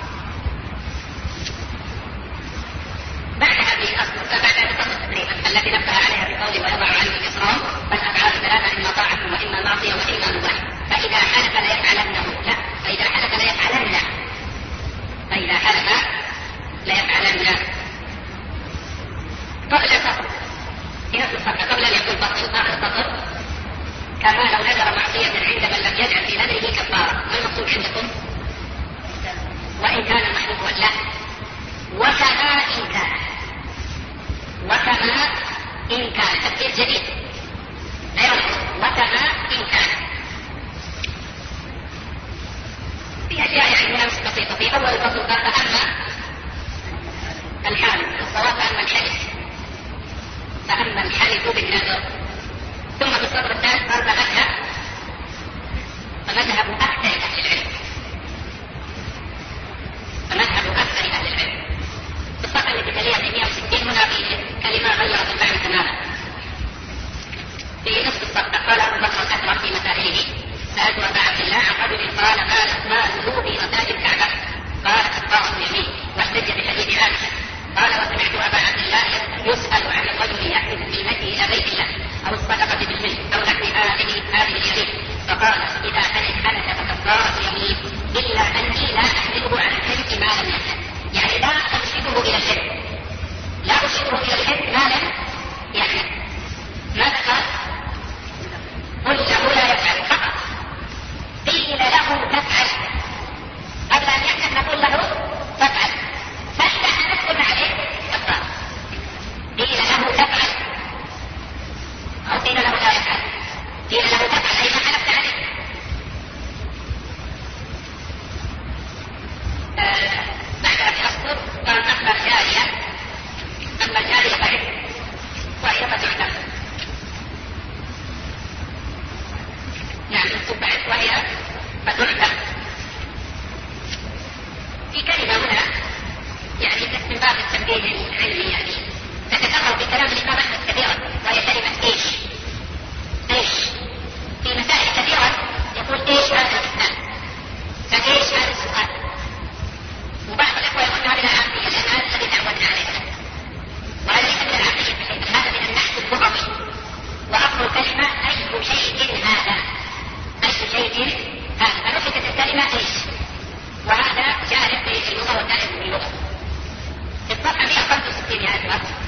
بعد هذه الأصل بعد هذه الأصل تقريبا التي نبه عليها بقوله ويضع عنه الإصرار فالأفعال ثلاثة إما طاعة وإما معصية وإما مباح. فإذا حلف لا يفعلنه لا فإذا حلف لا يفعلن فإذا حلف لا يفعلن قبل الفصل في نفس الصفحة قبل أن يكون فصل آخر الفصل كما لو نذر معصية عند من لم يجعل في نذره كفارة. ما المقصود عندكم؟ وإن كان محلوبا لا وكما إن كان وكما إن كان تفسير جديد غير وكما إن كان في أشياء يعني هنا مش بسيطة. في أول الفصل قال فأما الحالف الصواب فأما الحلف فأما الحلف بالنذر. ثم في السطر الثالث قال فمذهب فمذهب أكثر أهل العلم فمذهب أكثر أهل العلم. في الصفحة التي تليها في مئة وستين هنا في كلمة غيرت المعنى تماما. في نصف الصفحة قال أبو بكر الأثرم في مسائله سألت أبا عبد الله عن رجل قال قالت ماله في مساجد الكعبة قال كفارة اليمين واحتج بحديث عائشة قال وسمعت أبا عبد الله يسأل عن الرجل يحدث بذمته إلى بيت الله أو الصدقة بالملك أو نحو هذه هذه اليمين فقال إذا كانت حدث فكفارة يمين إلا أني لا أحمله على الحلف ما لم يحدث يعني لا أرشده إلى الحلف لا أرشده إلى الحلف ما لم يحدث. ماذا قال؟ قل له لا يفعل فقط قيل له تفعل قبل أن يحدث نقول له تفعل فإذا حدث عليه كفارة قيل له تفعل أو قيل له لا يفعل قيل له تفعل أي ما حلفت عليه. آه بعد أن أصدر قال أما الجارية أما الجارية فعل وهي فتعتم نعم مكتوب بعد وهي فتعتم. في كلمة هنا يعني من باب التنبيه العلمي يعني تتكرر في كلام الإمام أحمد كثيرا وهي كلمة إيش إيش في مسائل كثيرة يقول إيش هذا الإسلام فإيش هذا السؤال وبعض الأخوة يقول هذه العقلية لأن هذا الذي تعودنا عليه وهذا ليس من العقلية هذا من النحو اللغوي وأصل الكلمة أي شيء هذا أي شيء هذا فنحكت الكلمة إيش وهذا جارب في اللغة والدائم في اللغة. في الصفحة مئة وخمسة وستين يا أخوة